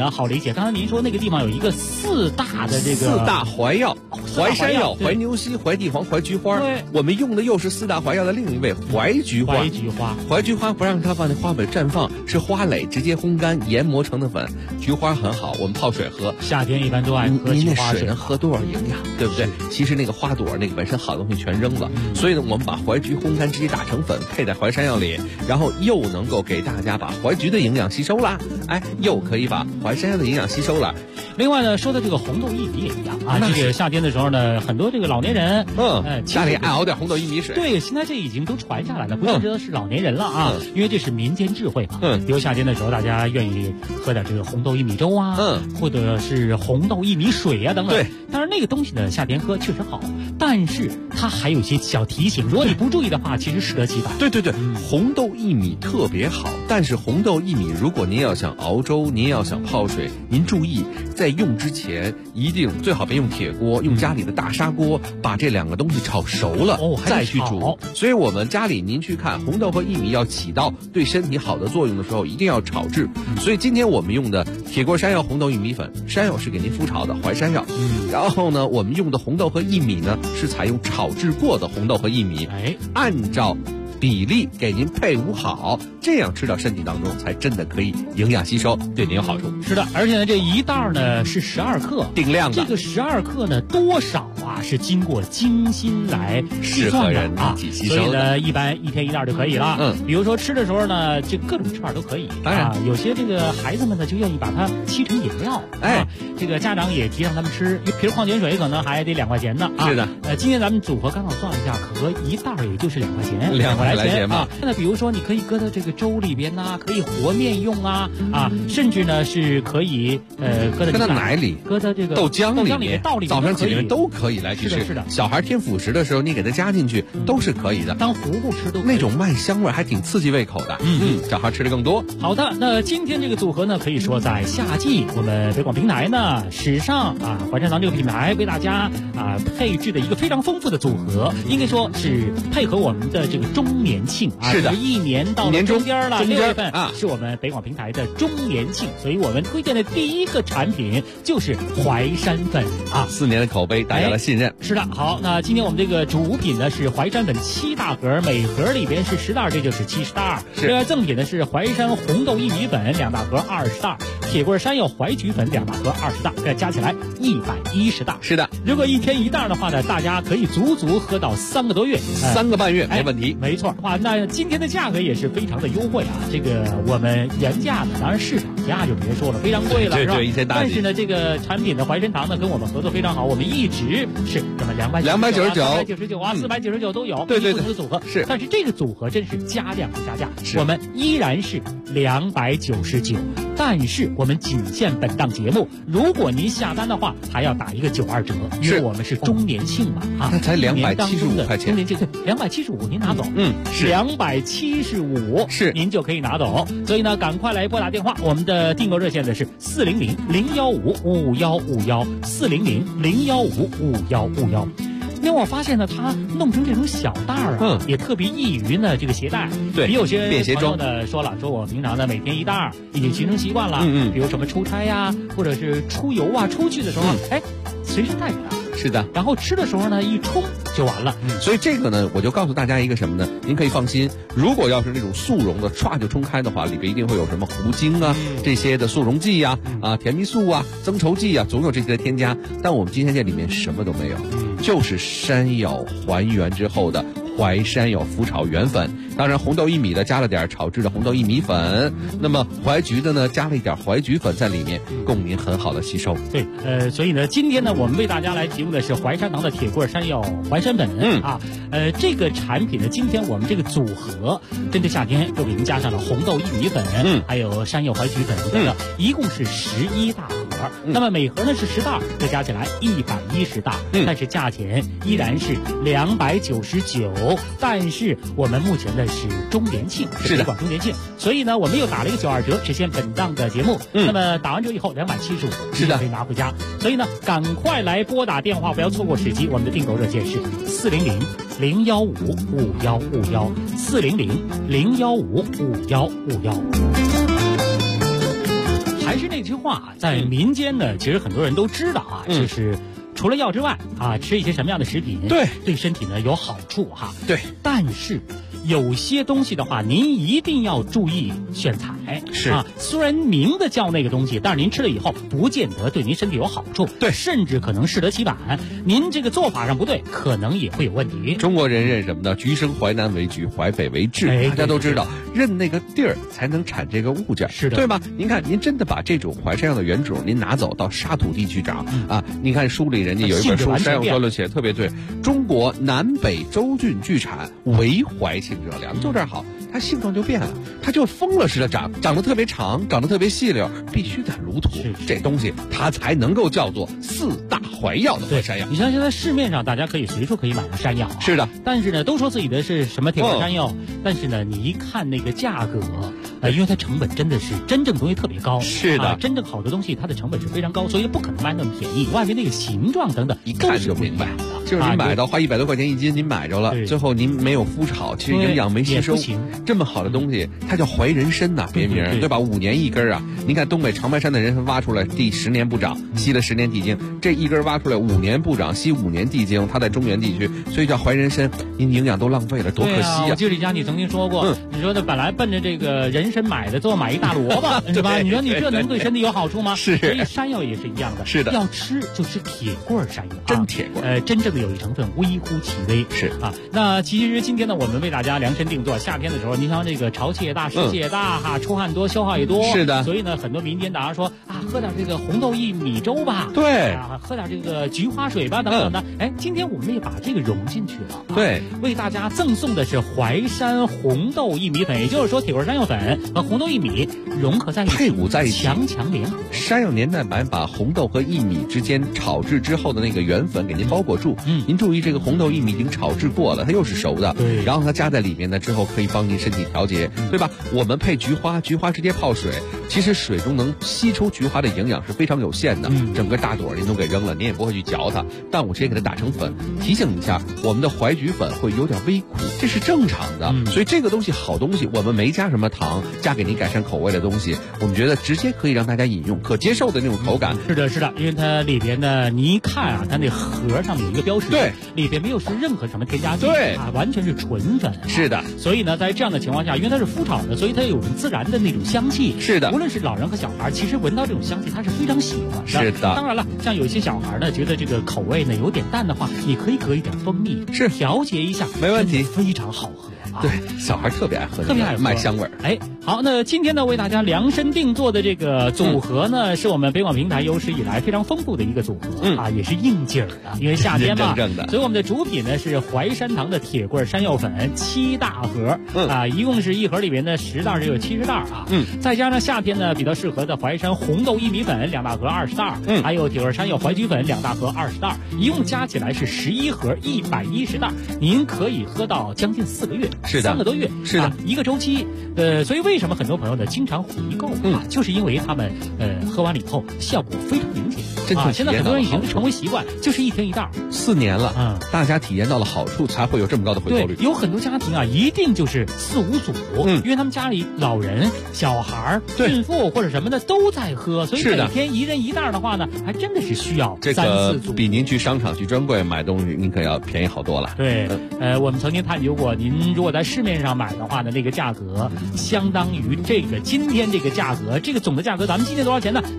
呢好理解。刚才您说那个地方有一个4大的这个 4大怀药，淮山药、 对怀牛膝、怀地黄、怀菊花。 对， 我们用的又是4大怀药的另一味怀菊花。怀菊花不让它放在花蕊绽放，是花蕾直接烘干研磨成的粉。菊花很好，我们泡水喝。 夏天一般都爱喝您那菊花水能喝多少营养，对不对？其实那个花朵那个本身好东西全扔了，所以呢，我们把怀菊烘干直接打成粉，配在淮山药里，然后又能够给大家把怀菊的营养吸收啦，又可以把淮山药的营养吸收了。 另外呢，说的这个红豆薏米也一样啊，这个夏天的时候呢，很多这个老年人， 家里爱熬点红豆薏米水。 对，现在这已经都传下来了，不见得是老年人了啊，因为这是民间智慧嘛。比如夏天的时候，大家愿意喝点这个红豆薏米粥啊，或者是红豆薏米水啊等等。 对， 当然那个东西呢，夏天喝确实好，但是它还有一些小提醒，如果你不注意的话，其实适得其反。 对，红豆薏米特别好，但是红豆薏米如果您要想熬粥，您要想泡水，您注意在用之前一定最好别用铁锅，用家里的大砂锅把这2个东西炒熟了，再去煮。所以我们家里您去看红豆和薏米要起到对身体好的作用的时候，一定要炒制。所以今天我们用的铁锅山药红豆薏米粉，山药是给您麸炒的淮山药，然后呢，我们用的红豆和薏米呢是采用炒制过的红豆和薏米，按照比例给您配伍好，这样吃到身体当中才真的可以营养吸收，对您有好处。 是的，而且呢，这一袋呢是12克， 定量的。 这个12克呢，多少是经过精心来计算的啊，所以呢，一般1天1袋就可以了。比如说吃的时候呢，这各种吃法都可以。当然，有些这个孩子们呢就愿意把它沏成饮料，这个家长也提倡他们吃，一瓶矿泉水可能还得2块钱呢。 是的， 今天咱们组合刚好算了一下，可合一袋也就是2块钱 ，2块来钱啊。那比如说，你可以搁到这个粥里边呐，可以和面用啊，甚至呢是可以搁到奶里， 搁到这个豆浆里面，早上起来都可以来去吃。 是的， 小孩添辅食的时候，你给它加进去都是可以的， 当糊糊吃都可以。 那种麦香味还挺刺激胃口的。小孩吃的更多。 好的，那今天这个组合呢，可以说在夏季，我们北广平台呢史上淮山堂这个品牌为大家配置的一个非常丰富的组合，应该说是配合我们的这个周年庆是的， 一年到了中间了，6月份是我们北广平台的周年庆，所以我们推荐的第一个产品就是淮山粉 4年的口碑，大家的信任。 是的，好，那今天我们这个主品呢是淮山粉7大盒，每盒里边是10袋，这就是70袋。另外赠品呢是淮山红豆薏米粉2大盒20袋，铁棍山药淮菊粉2大盒20袋，再加起来110袋。 是的， 如果1天1袋的话呢，大家可以足足喝到3个多月 ，3个半月没问题。 没错，那今天的价格也是非常的优惠啊！这个我们原价呢，当然市场价就别说了，非常贵了，是吧？但是呢，这个产品的淮山堂呢跟我们合作非常好，我们一直是这么299、499都有， 对， 不同的组合是。 但是这个组合真是加量不加价，我们依然是299，但是我们仅限本档节目，如果您下单的话，还要打一个92折，因为我们是周年庆嘛那才275块钱， 周年庆275您拿走， 是 275 是您就可以拿走，所以呢，赶快来拨打电话，我们的订购热线呢是400-015-5151，400-015-5151。因为我发现呢，它弄成这种小袋也特别易于呢这个携带。 对， 比有些朋友呢说了，说我平常呢每天1袋已经形成习惯了。比如什么出差呀，或者是出游出去的时候，随身带着它。 是的， 然后吃的时候呢，一冲就完了。 所以这个呢，我就告诉大家一个什么呢？您可以放心，如果要是那种速溶的，唰就冲开的话，里边一定会有什么糊精这些的速溶剂甜蜜素增稠剂总有这些的添加。但我们今天这里面什么都没有，就是山药还原之后的淮山药麸炒原粉。当然红豆薏米的加了点炒制的红豆薏米粉，那么淮菊的呢加了一点淮菊粉在里面，供您很好的吸收。 对，所以呢，今天呢，我们为大家来提供的是淮山堂的铁棍山药淮山粉这个产品呢，今天我们这个组合针对夏天又给您加上了红豆薏米粉，还有山药淮菊粉等等，一共是11大盒。那么每盒呢是10袋，再加起来110袋，但是价钱依然是299，但是我们目前的是周年庆，是北广周年庆，所以呢，我们又打了一个92折，实现本档的节目。那么打完折以后275， 是的， 可以拿回家。所以呢，赶快来拨打电话，不要错过时机。我们的订购热线是400-015-5151，400-015-5151。 还是那句话，在民间呢，其实很多人都知道啊，就是除了药之外啊，吃一些什么样的食品对身体呢有好处哈。 对， 但是有些东西的话，您一定要注意选材。 是啊，虽然名字叫那个东西，但是您吃了以后，不见得对您身体有好处。 对， 甚至可能适得其反。您这个做法上不对，可能也会有问题。 中国人认什么呢？橘生淮南为橘，淮北为枳。大家都知道，认那个地儿才能产这个物件， 是的， 对吧？您看，您真的把这种淮山药的原种您拿走到沙土地去长啊？您看书里人家有一本书《山药专论》写的特别对，中国南北州郡聚产，唯淮清热凉，就这儿好。它性状就变了，它就疯了似的长得特别长，长得特别细溜，必须在炉土，这东西它才能够叫做4大淮药的淮山药。 你像现在市面上大家可以随处可以买到山药， 是的， 但是呢，都说自己的是什么铁拐山药，但是呢，你一看那个价格，因为它成本真的是真正东西特别高， 是的， 真正好的东西它的成本是非常高，所以不可能卖那么便宜。外面那个形状等等， 一看就明白，就是您买到花100多块钱1斤，您买着了，最后您没有麸炒，其实营养没吸收。这么好的东西，它叫淮人参呐，别名对吧？5年1根啊！您看东北长白山的人参挖出来，第10年不长，吸了10年地精，这一根挖出来5年不长，吸5年地精，它在中原地区，所以叫淮人参。您营养都浪费了，多可惜啊！ 我记得李佳你曾经说过，你说的本来奔着这个人参买的，最后买一大萝卜，是吧？你说你这能对身体有好处吗？ 是。 所以山药也是一样的， 是的， 要吃就吃铁棍山药， 真铁棍。 真正的有益成分微乎其微， 是啊。那其实今天呢，我们为大家量身定做，夏天的时候，你像这个潮气也大，湿气也大哈，出汗多，消耗也多， 是的。 所以呢，很多民间大家说啊，喝点这个红豆薏米粥吧， 对啊，喝点这个菊花水吧，等等的。今天我们也把这个融进去了， 对， 为大家赠送的是淮山红豆薏米粉，也就是说铁棍山药粉和红豆薏米融合在一起， 配伍在一起， 强强联合。 山药年代版把红豆和薏米之间炒制之后的那个原粉给您包裹住，您注意这个红豆薏米已经炒制过了，它又是熟的， 对， 然后它加在里面呢之后可以帮您身体调节，对吧？我们配菊花直接泡水，其实水中能吸出菊花的营养是非常有限的，整个大朵您都给扔了，您也不会去嚼它，但我直接给它打成粉。提醒一下，我们的淮菊粉会有点微苦，这是正常的，所以这个东西好东西，我们没加什么糖，加给您改善口味的东西，我们觉得直接可以让大家饮用，可接受的那种口感。 是的，是的，因为它里边呢，你一看啊，它那盒上面有一个标识， 对， 里边没有是任何什么添加剂， 对啊，完全是纯粉， 是的。 所以呢，在这样的情况下，因为它是麸炒的，所以它有自然的那种香气， 是的。 无论是老人和小孩，其实闻到这种香气，他是非常喜欢的。 是的。 当然了，像有些小孩呢，觉得这个口味呢有点淡的话，你可以搁一点蜂蜜， 是调节一下， 没问题， 非常好喝。 对，小孩特别爱喝， 特别爱喝， 卖香味儿。 好，那今天呢，为大家量身定做的这个组合呢，是我们北广平台有史以来非常丰富的一个组合，也是应景的，因为夏天嘛，所以我们的主品呢是淮山堂的铁棍山药粉7大盒，一共是一盒里面的10袋，有70袋啊，再加上夏天呢比较适合的淮山红豆薏米粉2大盒20袋，还有铁棍山药淮菊粉2大盒20袋，一共加起来是11盒110袋，您可以喝到将近4个月。 是的，3 个多月， 是的， 一个周期。所以为什么很多朋友呢经常回购就是因为他们喝完了以后效果非常明显。现在很多人已经成为习惯，就是1天1袋 ，4年了，大家体验到了好处，才会有这么高的回购率。 对，有很多家庭啊，一定就是4、5组，因为他们家里老人、小孩、孕妇或者什么的都在喝，所以每天一人1袋的话呢，还真的是需要3、4组。 比您去商场去专柜买东西，您可要便宜好多了。 对，我们曾经探究过，您如果在市面上买的话呢，那个价格相当于这个今天这个价格，这个总的价格，咱们今天多少钱呢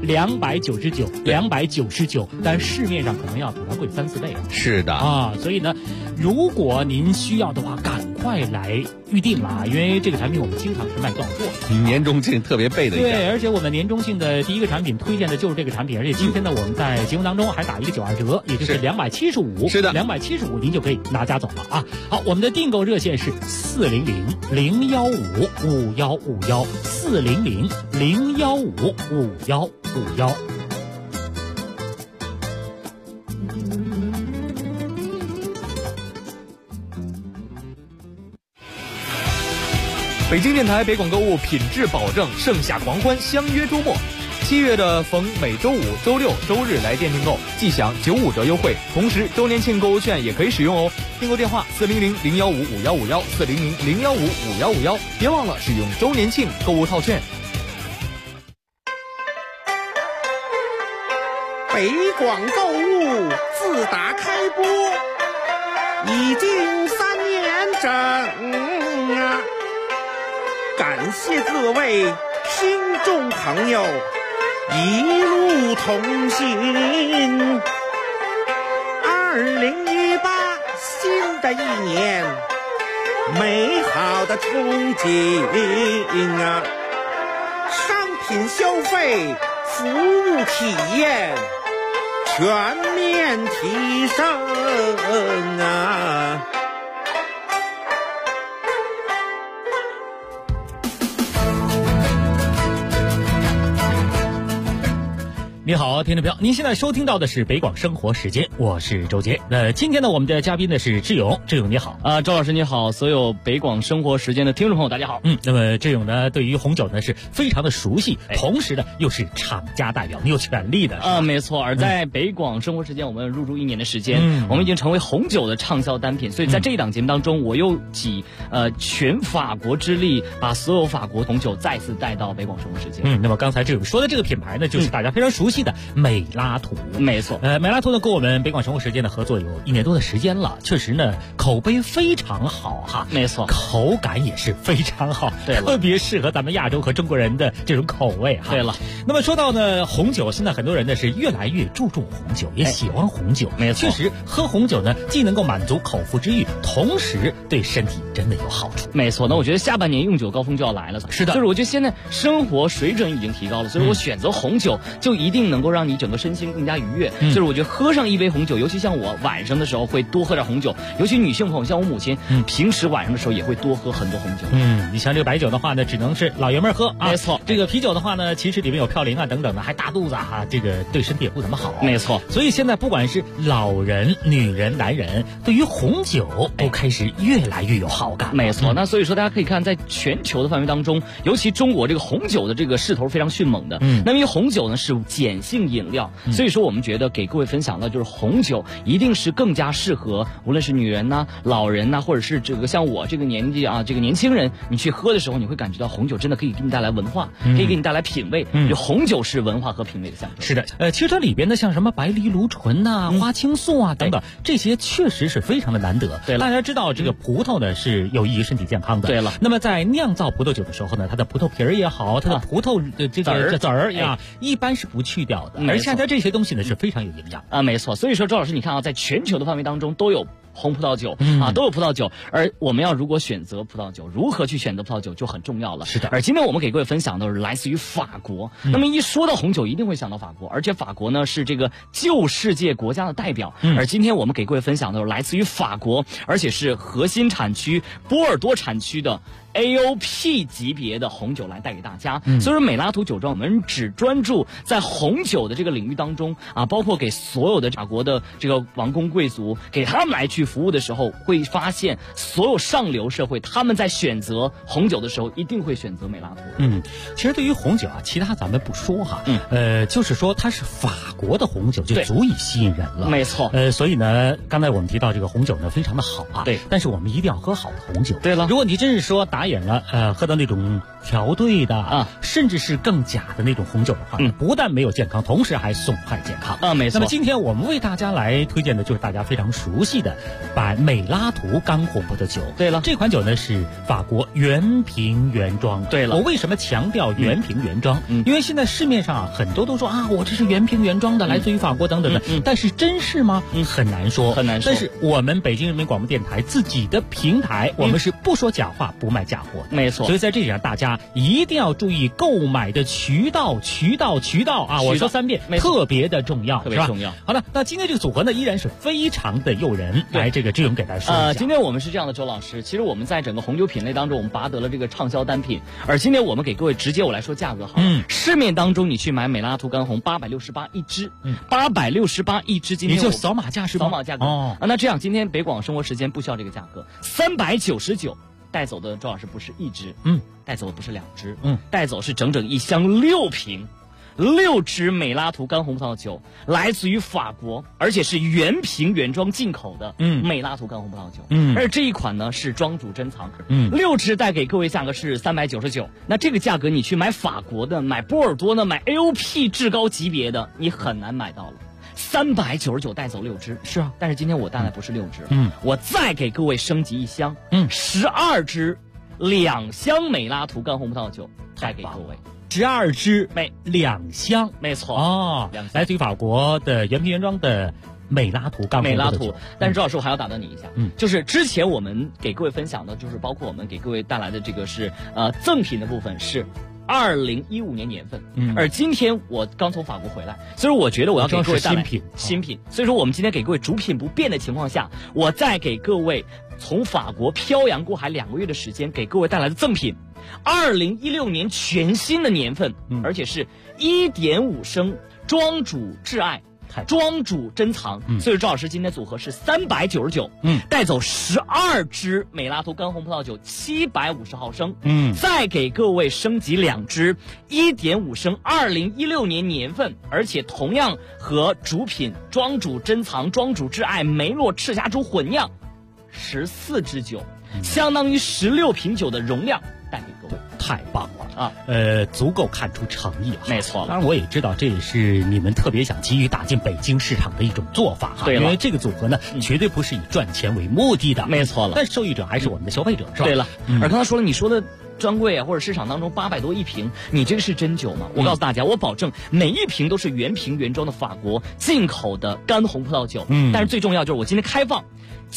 ？299，但市面上可能要比它贵3、4倍。 是的所以呢，如果您需要的话，赶快来预定了，因为这个产品我们经常是卖断货。 年终庆特别备的一对，而且我们年终庆的第一个产品推荐的就是这个产品，而且今天呢，我们在节目当中还打一个92折，也就是275。 是的 ，275您就可以拿家走了啊。好，我们的订购热线是400-015-5151，400-015-5151。 北京电台北广购物品质保证，盛夏狂欢，相约周末。7月的逢每周5、周6、周日来电订购，即享95折优惠，同时周年庆购物券也可以使用哦。订购电话400-015-5151，400-015-5151，别忘了使用周年庆购物套券。 北广购物自打开播已经3年整啊，感谢各位听众朋友一路同行。2018新的一年，美好的憧憬啊，商品消费、服务体验全面提升啊！ 你好，听众朋友，您现在收听到的是北广生活时间，我是周杰。今天呢，我们的嘉宾呢是志勇，志勇你好周老师你好，所有北广生活时间的听众朋友大家好。 那么志勇呢，对于红酒呢是非常的熟悉，同时呢又是厂家代表，你有权利的没错。而在北广生活时间，我们入驻1年的时间，我们已经成为红酒的畅销单品，所以在这一档节目当中，我又集全法国之力，把所有法国红酒再次带到北广生活时间。 那么刚才志勇说的这个品牌呢，就是大家非常熟悉的美拉图。 没错， 美拉图呢跟我们北广生活时间的合作有1年多的时间了，确实呢口碑非常好哈。 没错， 口感也是非常好， 对， 特别适合咱们亚洲和中国人的这种口味哈。 对了， 那么说到呢红酒，现在很多人呢是越来越注重红酒，也喜欢红酒。 没错， 确实喝红酒呢既能够满足口腹之欲，同时对身体真的有好处。 没错，那我觉得下半年用酒高峰就要来了。 是的， 就是我觉得现在生活水准已经提高了，所以我选择红酒就一定能够让你整个身心更加愉悦。就是我觉得喝上一杯红酒，尤其像我晚上的时候会多喝点红酒，尤其女性朋友像我母亲，平时晚上的时候也会多喝很多红酒。 你像这个白酒的话呢，只能是老爷们喝啊。 没错， 这个啤酒的话呢，其实里面有嘌呤啊等等的，还大肚子啊，这个对身体也不怎么好。 没错， 所以现在不管是老人、女人、男人，对于红酒都开始越来越有好感。 没错，那所以说大家可以看，在全球的范围当中，尤其中国这个红酒的这个势头非常迅猛的。那么因为红酒呢是碱性饮料，所以说我们觉得给各位分享的就是红酒一定是更加适合无论是女人呐、老人呐，或者是这个像我这个年纪啊，这个年轻人，你去喝的时候，你会感觉到红酒真的可以给你带来文化，可以给你带来品味。就红酒是文化和品味的象征。 是的，其实它里边的像什么白藜芦醇呐、花青素啊等等，这些确实是非常的难得。 对了， 大家知道这个葡萄呢是有益于身体健康的。 对了， 那么在酿造葡萄酒的时候呢，它的葡萄皮儿也好，它的葡萄的这个籽儿呀，一般是不去掉的。而现在这些东西呢是非常有营养啊，没错。所以说周老师，你看啊，在全球的范围当中都有红葡萄酒都有葡萄酒，而我们要如果选择葡萄酒，如何去选择葡萄酒就很重要了。 是的， 而今天我们给各位分享的是来自于法国。那么一说到红酒，一定会想到法国，而且法国呢是这个旧世界国家的代表。而今天我们给各位分享的是来自于法国，而且是核心产区波尔多产区的AOP 级别的红酒来带给大家。所以说美拉图酒庄我们只专注在红酒的这个领域当中啊，包括给所有的法国的这个王公贵族给他们来去服务的时候，会发现所有上流社会他们在选择红酒的时候一定会选择美拉图。 其实对于红酒啊，其他咱们不说哈，就是说它是法国的红酒就足以吸引人了。 没错， 所以呢，刚才我们提到这个红酒呢非常的好啊， 对， 但是我们一定要喝好的红酒。 对了， 如果你真是说打眼了，喝到那种调兑的啊，甚至是更假的那种红酒的话，不但没有健康，同时还损害健康啊。没错。 那么今天我们为大家来推荐的就是大家非常熟悉的美拉图干红葡萄酒。 对了， 这款酒呢是法国原瓶原装。 对了， 我为什么强调原瓶原装？因为现在市面上很多都说啊，我这是原瓶原装的，来自于法国等等的，但是真是吗？很难说， 很难说。 但是我们北京人民广播电台自己的平台，我们是不说假话，不卖假货。 没错。 所以在这里让大家一定要注意购买的渠道啊！我说3遍，特别的重要， 特别重要。 好的，那今天这个组合呢，依然是非常的诱人。来，这个志勇给大家说一下。 今天我们是这样的，周老师，其实我们在整个红酒品类当中，我们拔得了这个畅销单品。而今天我们给各位直接我来说价格好了。市面当中你去买美拉图干红868一支，868一支。今天也就扫码价是吧？ 扫码价格哦。那这样，今天北广生活时间不需要这个价格，399。带走的周老师不是一支，带走的不是2支，带走是整整1箱6瓶。 6支美拉图干红葡萄酒，来自于法国，而且是原瓶原装进口的美拉图干红葡萄酒。而这一款呢是庄主珍藏，6支带给各位价格是399。那这个价格你去买法国的、买波尔多的、买 AOP 至高级别的，你很难买到了。399带走6支，是啊，但是今天我带来不是6支，我再给各位升级一箱，12支2箱美拉图干红葡萄酒带给各位。 12支2箱， 没错哦，来自于法国的原瓶原装的美拉图干红葡萄酒。 但是周老师，我还要打断你一下，就是之前我们给各位分享的，就是包括我们给各位带来的这个是赠品的部分是2015年年份，而今天我刚从法国回来，所以我觉得我要给各位带来新品，所以说我们今天给各位主品不变的情况下，我再给各位从法国漂洋过海2个月的时间给各位带来的赠品，2016年全新的年份，而且是1.5升庄主挚爱庄主珍藏，所以赵老师今天组合是399，带走12支美拉图干红葡萄酒750毫升，再给各位升级2支1.5升2016年年份，而且同样和主品庄主珍藏庄主挚爱梅洛赤霞珠混酿14支酒，相当于16瓶酒的容量带给各位。 太棒了啊！足够看出诚意啊。 没错， 当然我也知道这也是你们特别想急于打进北京市场的一种做法哈。 对了， 因为这个组合呢，绝对不是以赚钱为目的的。 没错了， 但受益者还是我们的消费者，是吧？ 对了，而刚才说了，你说的专柜啊，或者市场当中800多一瓶，你这个是真酒吗？我告诉大家，我保证每一瓶都是原瓶原装的法国进口的干红葡萄酒。但是最重要就是我今天开放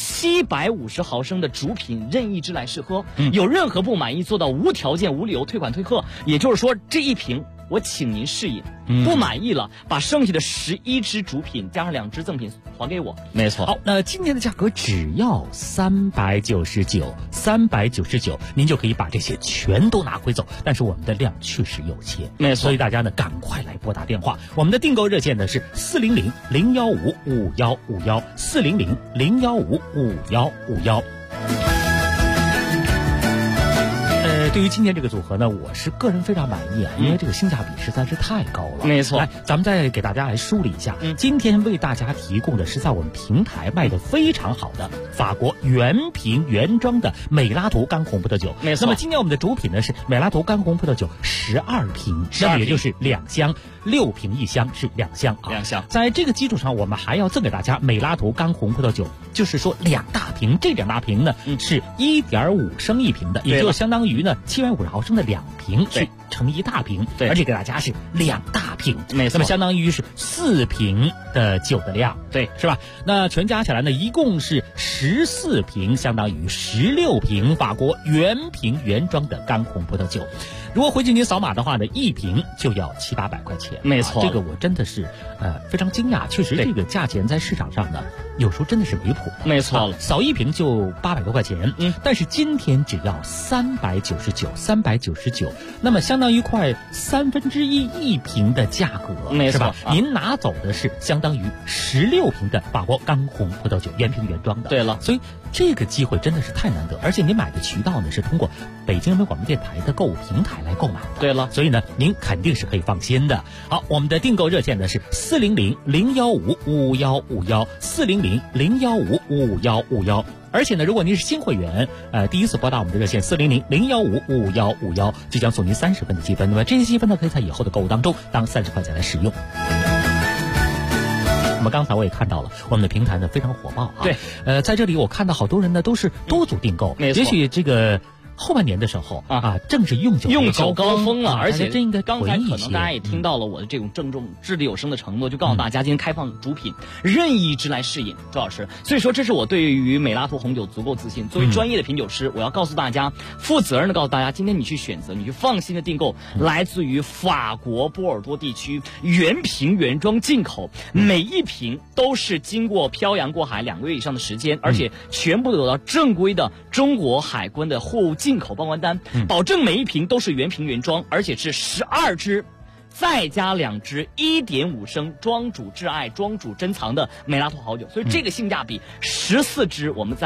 750毫升的主品任意支来试喝，有任何不满意做到无条件无理由退款退货，也就是说这一瓶我请您试饮，不满意了把剩下的11支主品加上2支赠品还给我。 没错。好，那今天的价格只要399，您就可以把这些全都拿回走。但是我们的量确实有限， 没错， 所以大家呢赶快来拨打电话。我们的订购热线呢是400-015-5151，400-015-5151。对于今天这个组合呢，我是个人非常满意啊，因为这个性价比实在是太高了。 没错， 来，咱们再给大家来梳理一下，今天为大家提供的是在我们平台卖的非常好的法国原瓶原装的美拉图干红葡萄酒。 没错。 那么今天我们的主品呢是美拉图干红葡萄酒12瓶，那么也就是2箱，6瓶1箱是2箱啊。 2箱。 在这个基础上，我们还要赠给大家美拉图干红葡萄酒，就是说2大瓶，这2大瓶呢是1.5升1瓶的，也就相当于呢750毫升的2瓶是成1大瓶，而且给大家是2大瓶， 没错， 那么相当于是4瓶的酒的量， 对， 是吧？那全加起来呢，一共是14瓶，相当于16瓶法国原瓶原装的干红葡萄酒。如果回去您扫码的话呢，1瓶就要700-800块钱， 没错， 这个我真的是非常惊讶，确实这个价钱在市场上呢，有时候真的是离谱， 没错， 扫1瓶就800多块钱，但是今天只要399，那么相当于快1/3瓶的价格， 没错， 是吧？您拿走的是相当于16瓶的法国干红葡萄酒，原瓶原装的。 对了， 所以这个机会真的是太难得，而且您买的渠道呢是通过北京人民广播电台的购物平台来购买的。 对了， 所以呢您肯定是可以放心的。好，我们的订购热线呢是400-015-5151，400-015-5151。而且呢，如果您是新会员，第一次拨打我们的热线400-015-5151，就将送您30分的积分。那么这些积分呢，可以在以后的购物当中当30块钱来使用。那么刚才我也看到了，我们的平台呢非常火爆啊。 对， 在这里我看到好多人呢都是多组订购， 没错， 也许这个后半年的时候正是用酒高峰了，而且这应该刚才可能大家也听到了我的这种郑重掷地有声的承诺，就告诉大家今天开放主品任意支来试饮，周老师，所以说这是我对于美拉图红酒足够自信。作为专业的品酒师，我要告诉大家，负责任的告诉大家，今天你去选择，你去放心的订购来自于法国波尔多地区原瓶原装进口，每一瓶都是经过漂洋过海2个月以上的时间，而且全部得到正规的中国海关的货物进口报关单，保证每一瓶都是原瓶原装，而且是12支再加2支1.5升庄主挚爱庄主珍藏的美拉图好酒，所以这个性价比14支我们在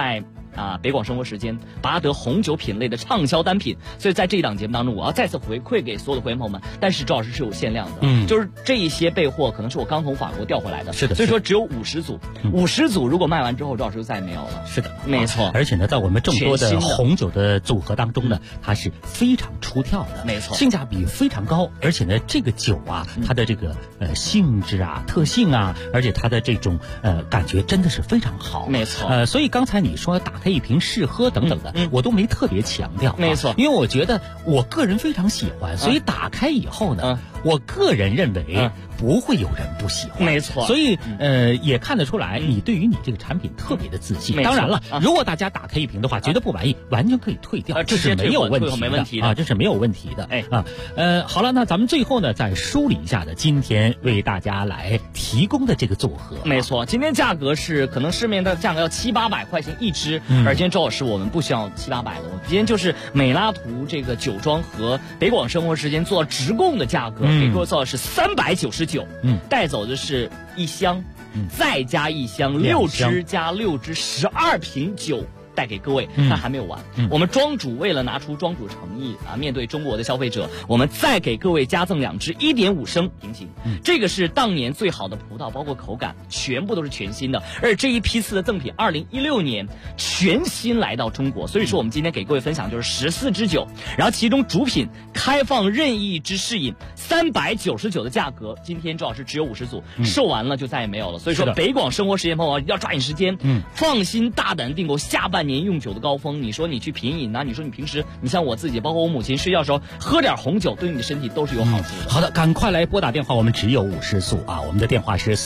北广生活时间拔得红酒品类的畅销单品。所以在这一档节目当中，我要再次回馈给所有的会员朋友们，但是周老师是有限量的，就是这一些备货可能是我刚从法国调回来的， 是的， 所以说只有50组，50组如果卖完之后，周老师就再也没有了。 是的， 没错。 而且呢，在我们众多的红酒的组合当中呢，它是非常出挑的， 没错， 性价比非常高，而且呢，这个酒啊，它的这个性质啊、特性啊，而且它的这种感觉真的是非常好， 没错。 所以刚才你说打开一瓶试喝等等的，我都没特别强调， 没错， 因为我觉得我个人非常喜欢，所以打开以后呢，我个人认为不会有人不喜欢， 没错。 所以也看得出来，你对于你这个产品特别的自信。当然了，如果大家打开一瓶的话，觉得不满意，完全可以退掉，这是没有问题的啊，这是没有问题的。好了，那咱们最后呢，再梳理一下的今天为大家来提供的这个组合， 没错，今天价格是可能市面的价格要700-800块钱一支，而今天周老师我们不需要700-800的，我今天就是美拉图这个酒庄和北广生活时间做直供的价格，给各位做的是399，带走的是1箱，再加1箱，6支加6支，12瓶酒。带给各位，但还没有完。我们庄主为了拿出庄主诚意面对中国的消费者，我们再给各位加赠2支1.5升瓶型。这个是当年最好的葡萄，包括口感全部都是全新的。而这一批次的赠品，2016年全新来到中国，所以说我们今天给各位分享就是14支酒，然后其中主品开放任意之试饮，399的价格，今天周老师只有50组，售完了就再也没有了。所以说北广生活时间朋友要抓紧时间，放心大胆订购下半年用酒的高峰。你说你去品饮你说你平时你像我自己，包括我母亲睡觉的时候喝点红酒，对你的身体都是有好处的。 好的，赶快来拨打电话，我们只有50组啊，我们的电话是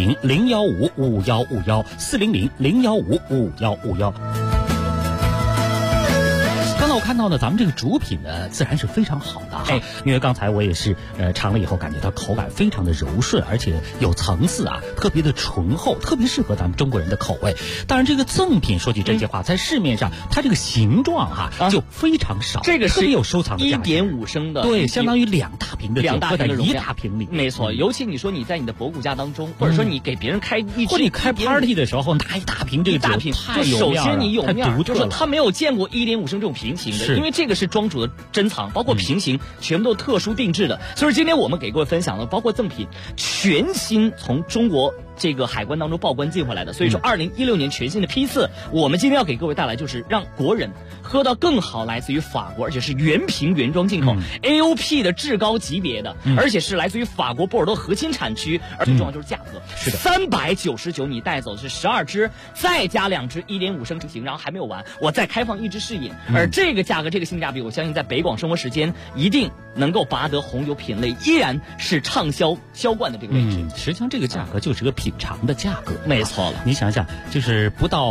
400-015-5151，400-015-5151。刚才我看到呢，咱们这个主品呢，自然是非常好的哈，因为刚才我也是尝了以后，感觉到口感非常的柔顺，而且有层次啊，特别的醇厚，特别适合咱们中国人的口味。当然，这个赠品说句真心话，在市面上它这个形状就非常少， 这个是特别有收藏的价值 1.5升的， 对，相当于2大瓶的酒，搁在1大瓶里， 没错。尤其你说你在你的博古家当中，或者说你给别人开或者你开 party 的时候拿一大瓶这个酒，太有面了， 首先你有面， 就是他没有见过1.5升这种瓶型的，因为这个是庄主的珍藏，包括瓶型全部都特殊定制的。所以今天我们给各位分享的，包括赠品全新从中国这个海关当中报关进回来的。所以说2016年全新的批次，我们今天要给各位带来就是让国人喝到更好，来自于法国，而且是原瓶原装进口，AOP 的至高级别的，而且是来自于法国波尔多核心产区，而最重要就是价格， 是的 ，399你带走的是12支，再加2支1.5升瓶型，然后还没有完，我再开放1支试饮，而这个价格这个性价比，我相信在北广生活时间一定能够拔得红酒品类依然是畅销销冠的这个位置。 实际上这个价格就是个品尝的价格， 没错了。 你想想，就是不到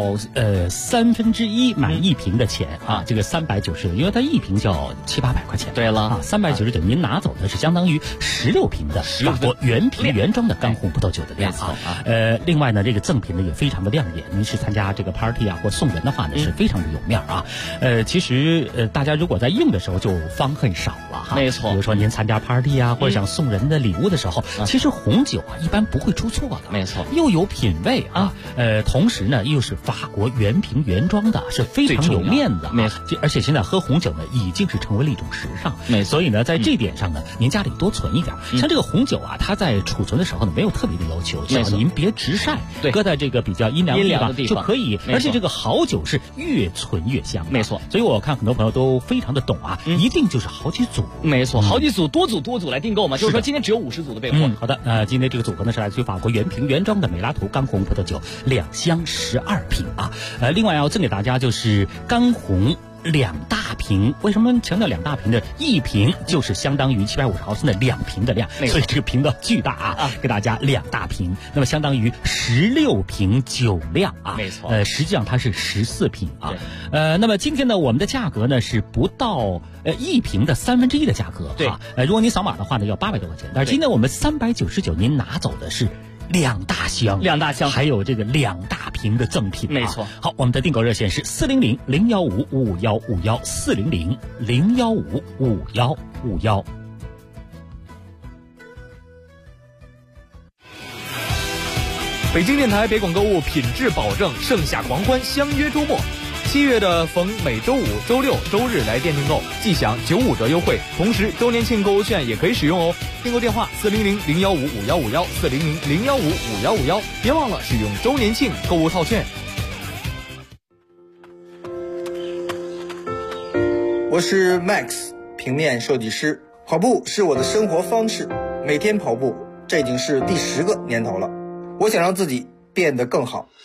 1/3买1瓶的钱这个390，因为它1瓶就要700-800块钱。 对了 ，399您拿走的是相当于16瓶的法国原瓶原装的干红葡萄酒的量另外呢，这个赠品呢也非常的亮眼。您是参加这个 party 或送人的话呢，是非常的有面其实大家如果在用的时候就方恨少了没错。 比如说您参加 party 或者想送人的礼物的时候，其实红酒一般不会出错的， 没错， 又有品味同时呢又是法国原瓶原装的，是非常有面子没错。 而且现在喝红酒呢已经是成为了一种时尚，所以呢在这点上呢，您家里多存一点。像这个红酒它在储存的时候呢没有特别的要求，只要您别直晒，搁在这个比较阴凉的地方就可以。而且这个好酒是越存越香， 没错。 所以我看很多朋友都非常的懂一定就是好几组， 没错，好几组，多组来订购嘛。就是说今天只有50组的备货。 好的，今天这个组合呢是来自于法国原瓶原装的美拉图干红葡萄酒2箱12瓶另外要赠给大家就是干红2大瓶。为什么强调2大瓶呢？1瓶就是相当于750毫升的2瓶的量，所以这个瓶子巨大给大家2大瓶，那么相当于16瓶酒量没错。 实际上它是14瓶那么今天呢，我们的价格呢是不到1瓶的1/3的价格对如果你扫码的话呢要800多块钱，但是今天我们399您拿走的是2大箱，还有这个2大瓶的赠品， 没错。 好，我们的订购热线是400-015-5151，400-015-5151。 北京电台北广购物品质保证，盛夏狂欢相约周末。7 7月的逢每周五、周六、周日来店订购，即享95折优惠，同时周年庆购物券也可以使用哦。订购电话400-015-5151 400-015-5151，别忘了使用周年庆购物套券。 我是 Max， 平面设计师。跑步是我的生活方式，每天跑步，这已经是第10个年头了。我想让自己变得更好。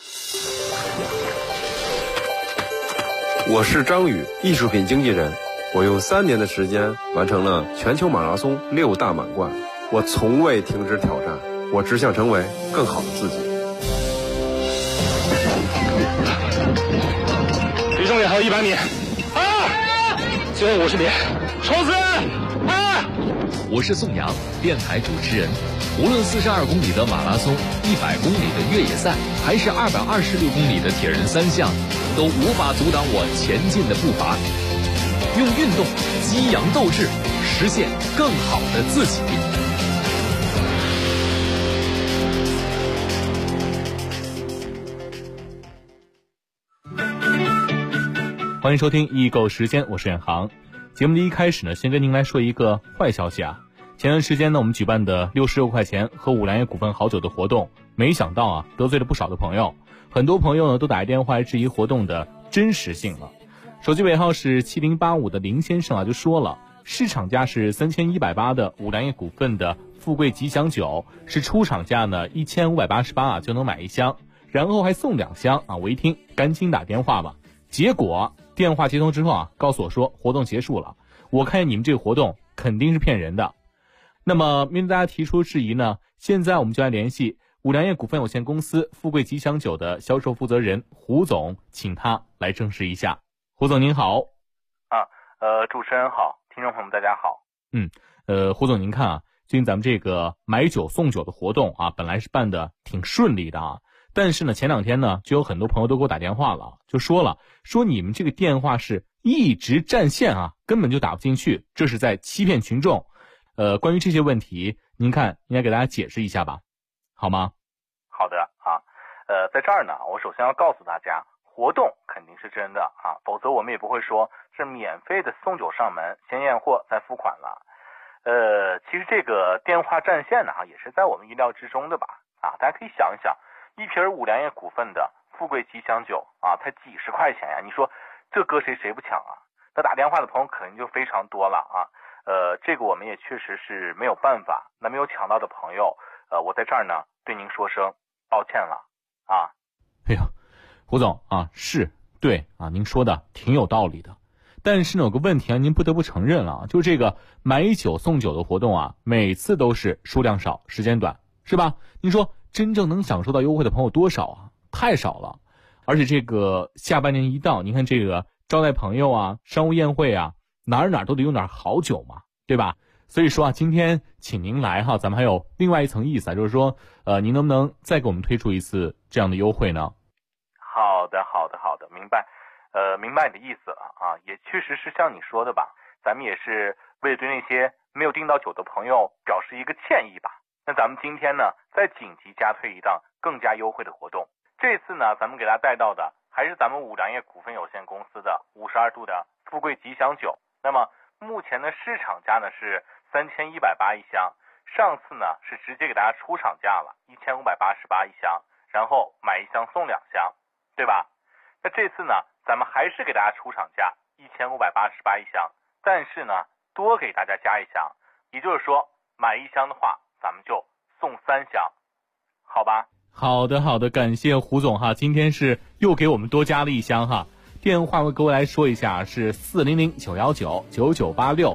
我是张宇，艺术品经纪人。我用3年的时间完成了全球马拉松6大满贯。我从未停止挑战，我只想成为更好的自己。 离终点还有100米，最后50米，冲刺！ 我是宋阳，电台主持人。无论42公里的马拉松、100公里的越野赛，还是226公里的铁人3项，都无法阻挡我前进的步伐。用运动激扬斗志，实现更好的自己。 欢迎收听易购时间，我是远航。节目的一开始呢，先跟您来说一个坏消息啊。前段时间呢，我们举办的66块钱喝五粮液股份好酒的活动，没想到啊，得罪了不少的朋友。很多朋友呢都打电话来质疑活动的真实性了。手机尾号是7085的林先生啊就说了，市场价是3180的五粮液股份的富贵吉祥酒，是出厂价呢1588啊就能买1箱，然后还送2箱啊。我一听赶紧打电话吧，结果电话接通之后啊，告诉我说活动结束了。我看见你们这个活动肯定是骗人的。那么面对大家提出质疑呢，现在我们就来联系五粮液股份有限公司富贵吉祥酒的销售负责人胡总，请他来证实一下。胡总您好。 主持人好，听众朋友们大家好。 胡总您看啊，最近咱们这个买酒送酒的活动啊，本来是办的挺顺利的啊，但是呢前2天呢就有很多朋友都给我打电话了，就说你们这个电话是一直占线啊，根本就打不进去，这是在欺骗群众。关于这些问题，您看应该给大家解释一下吧，好吗？ 好的啊，在这儿呢，我首先要告诉大家，活动肯定是真的啊，否则我们也不会说是免费的送酒上门，先验货再付款了。其实这个电话占线呢，也是在我们意料之中的吧？啊，大家可以想一想，一瓶五粮液股份的富贵吉祥酒啊，才几十块钱呀，你说这搁谁不抢啊？那打电话的朋友肯定就非常多了啊。这个我们也确实是没有办法。那没有抢到的朋友，我在这儿呢对您说声抱歉了啊。 哎呀，胡总啊，是对啊，您说的挺有道理的。但是呢有个问题啊，您不得不承认了，就这个买酒送酒的活动啊，每次都是数量少，时间短，是吧？您说真正能享受到优惠的朋友多少啊？太少了。而且这个下半年一到，您看这个招待朋友啊，商务宴会啊，哪儿都得用点好酒嘛，对吧？所以说啊，今天请您来哈，咱们还有另外一层意思啊，就是说您能不能再给我们推出一次这样的优惠呢？ 好的，明白。明白你的意思了啊，也确实是像你说的吧，咱们也是为了对那些没有订到酒的朋友表示一个歉意吧。那咱们今天呢，再紧急加推一档更加优惠的活动。这次呢，咱们给大家带到的还是咱们五粮液股份有限公司的52度的富贵吉祥酒。那么目前的市场价呢是3180一箱，上次呢是直接给大家出厂价了1588一箱，然后买1箱送2箱，对吧？那这次呢，咱们还是给大家出厂价1588一箱，但是呢多给大家加1箱，也就是说买1箱的话，咱们就送3箱，好吧？ 好的，感谢胡总哈，今天是又给我们多加了1箱哈。电话我各位来说一下，是400-919-9986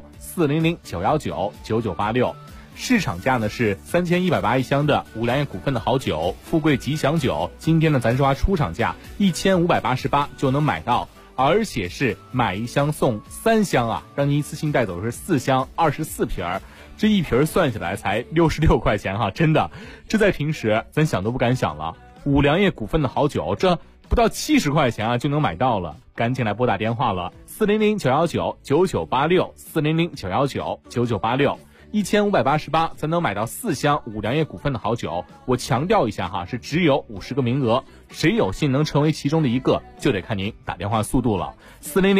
400-919-9986，市场价呢是3180一箱的五粮液股份的好酒富贵吉祥酒，今天呢咱说出厂价1588就能买到，而且是买1箱送3箱啊，让您一次性带走是4箱24瓶，这一瓶算下来才66块钱哈，真的，这在平时咱想都不敢想了。五粮液股份的好酒，这不到70块钱啊就能买到了，赶紧来拨打电话了，400-919-9986 400-919-9986。 1588才能买到4箱五粮液股份的好酒。我强调一下哈，是只有50个名额，谁有幸能成为其中的一个，就得看您打电话速度了。400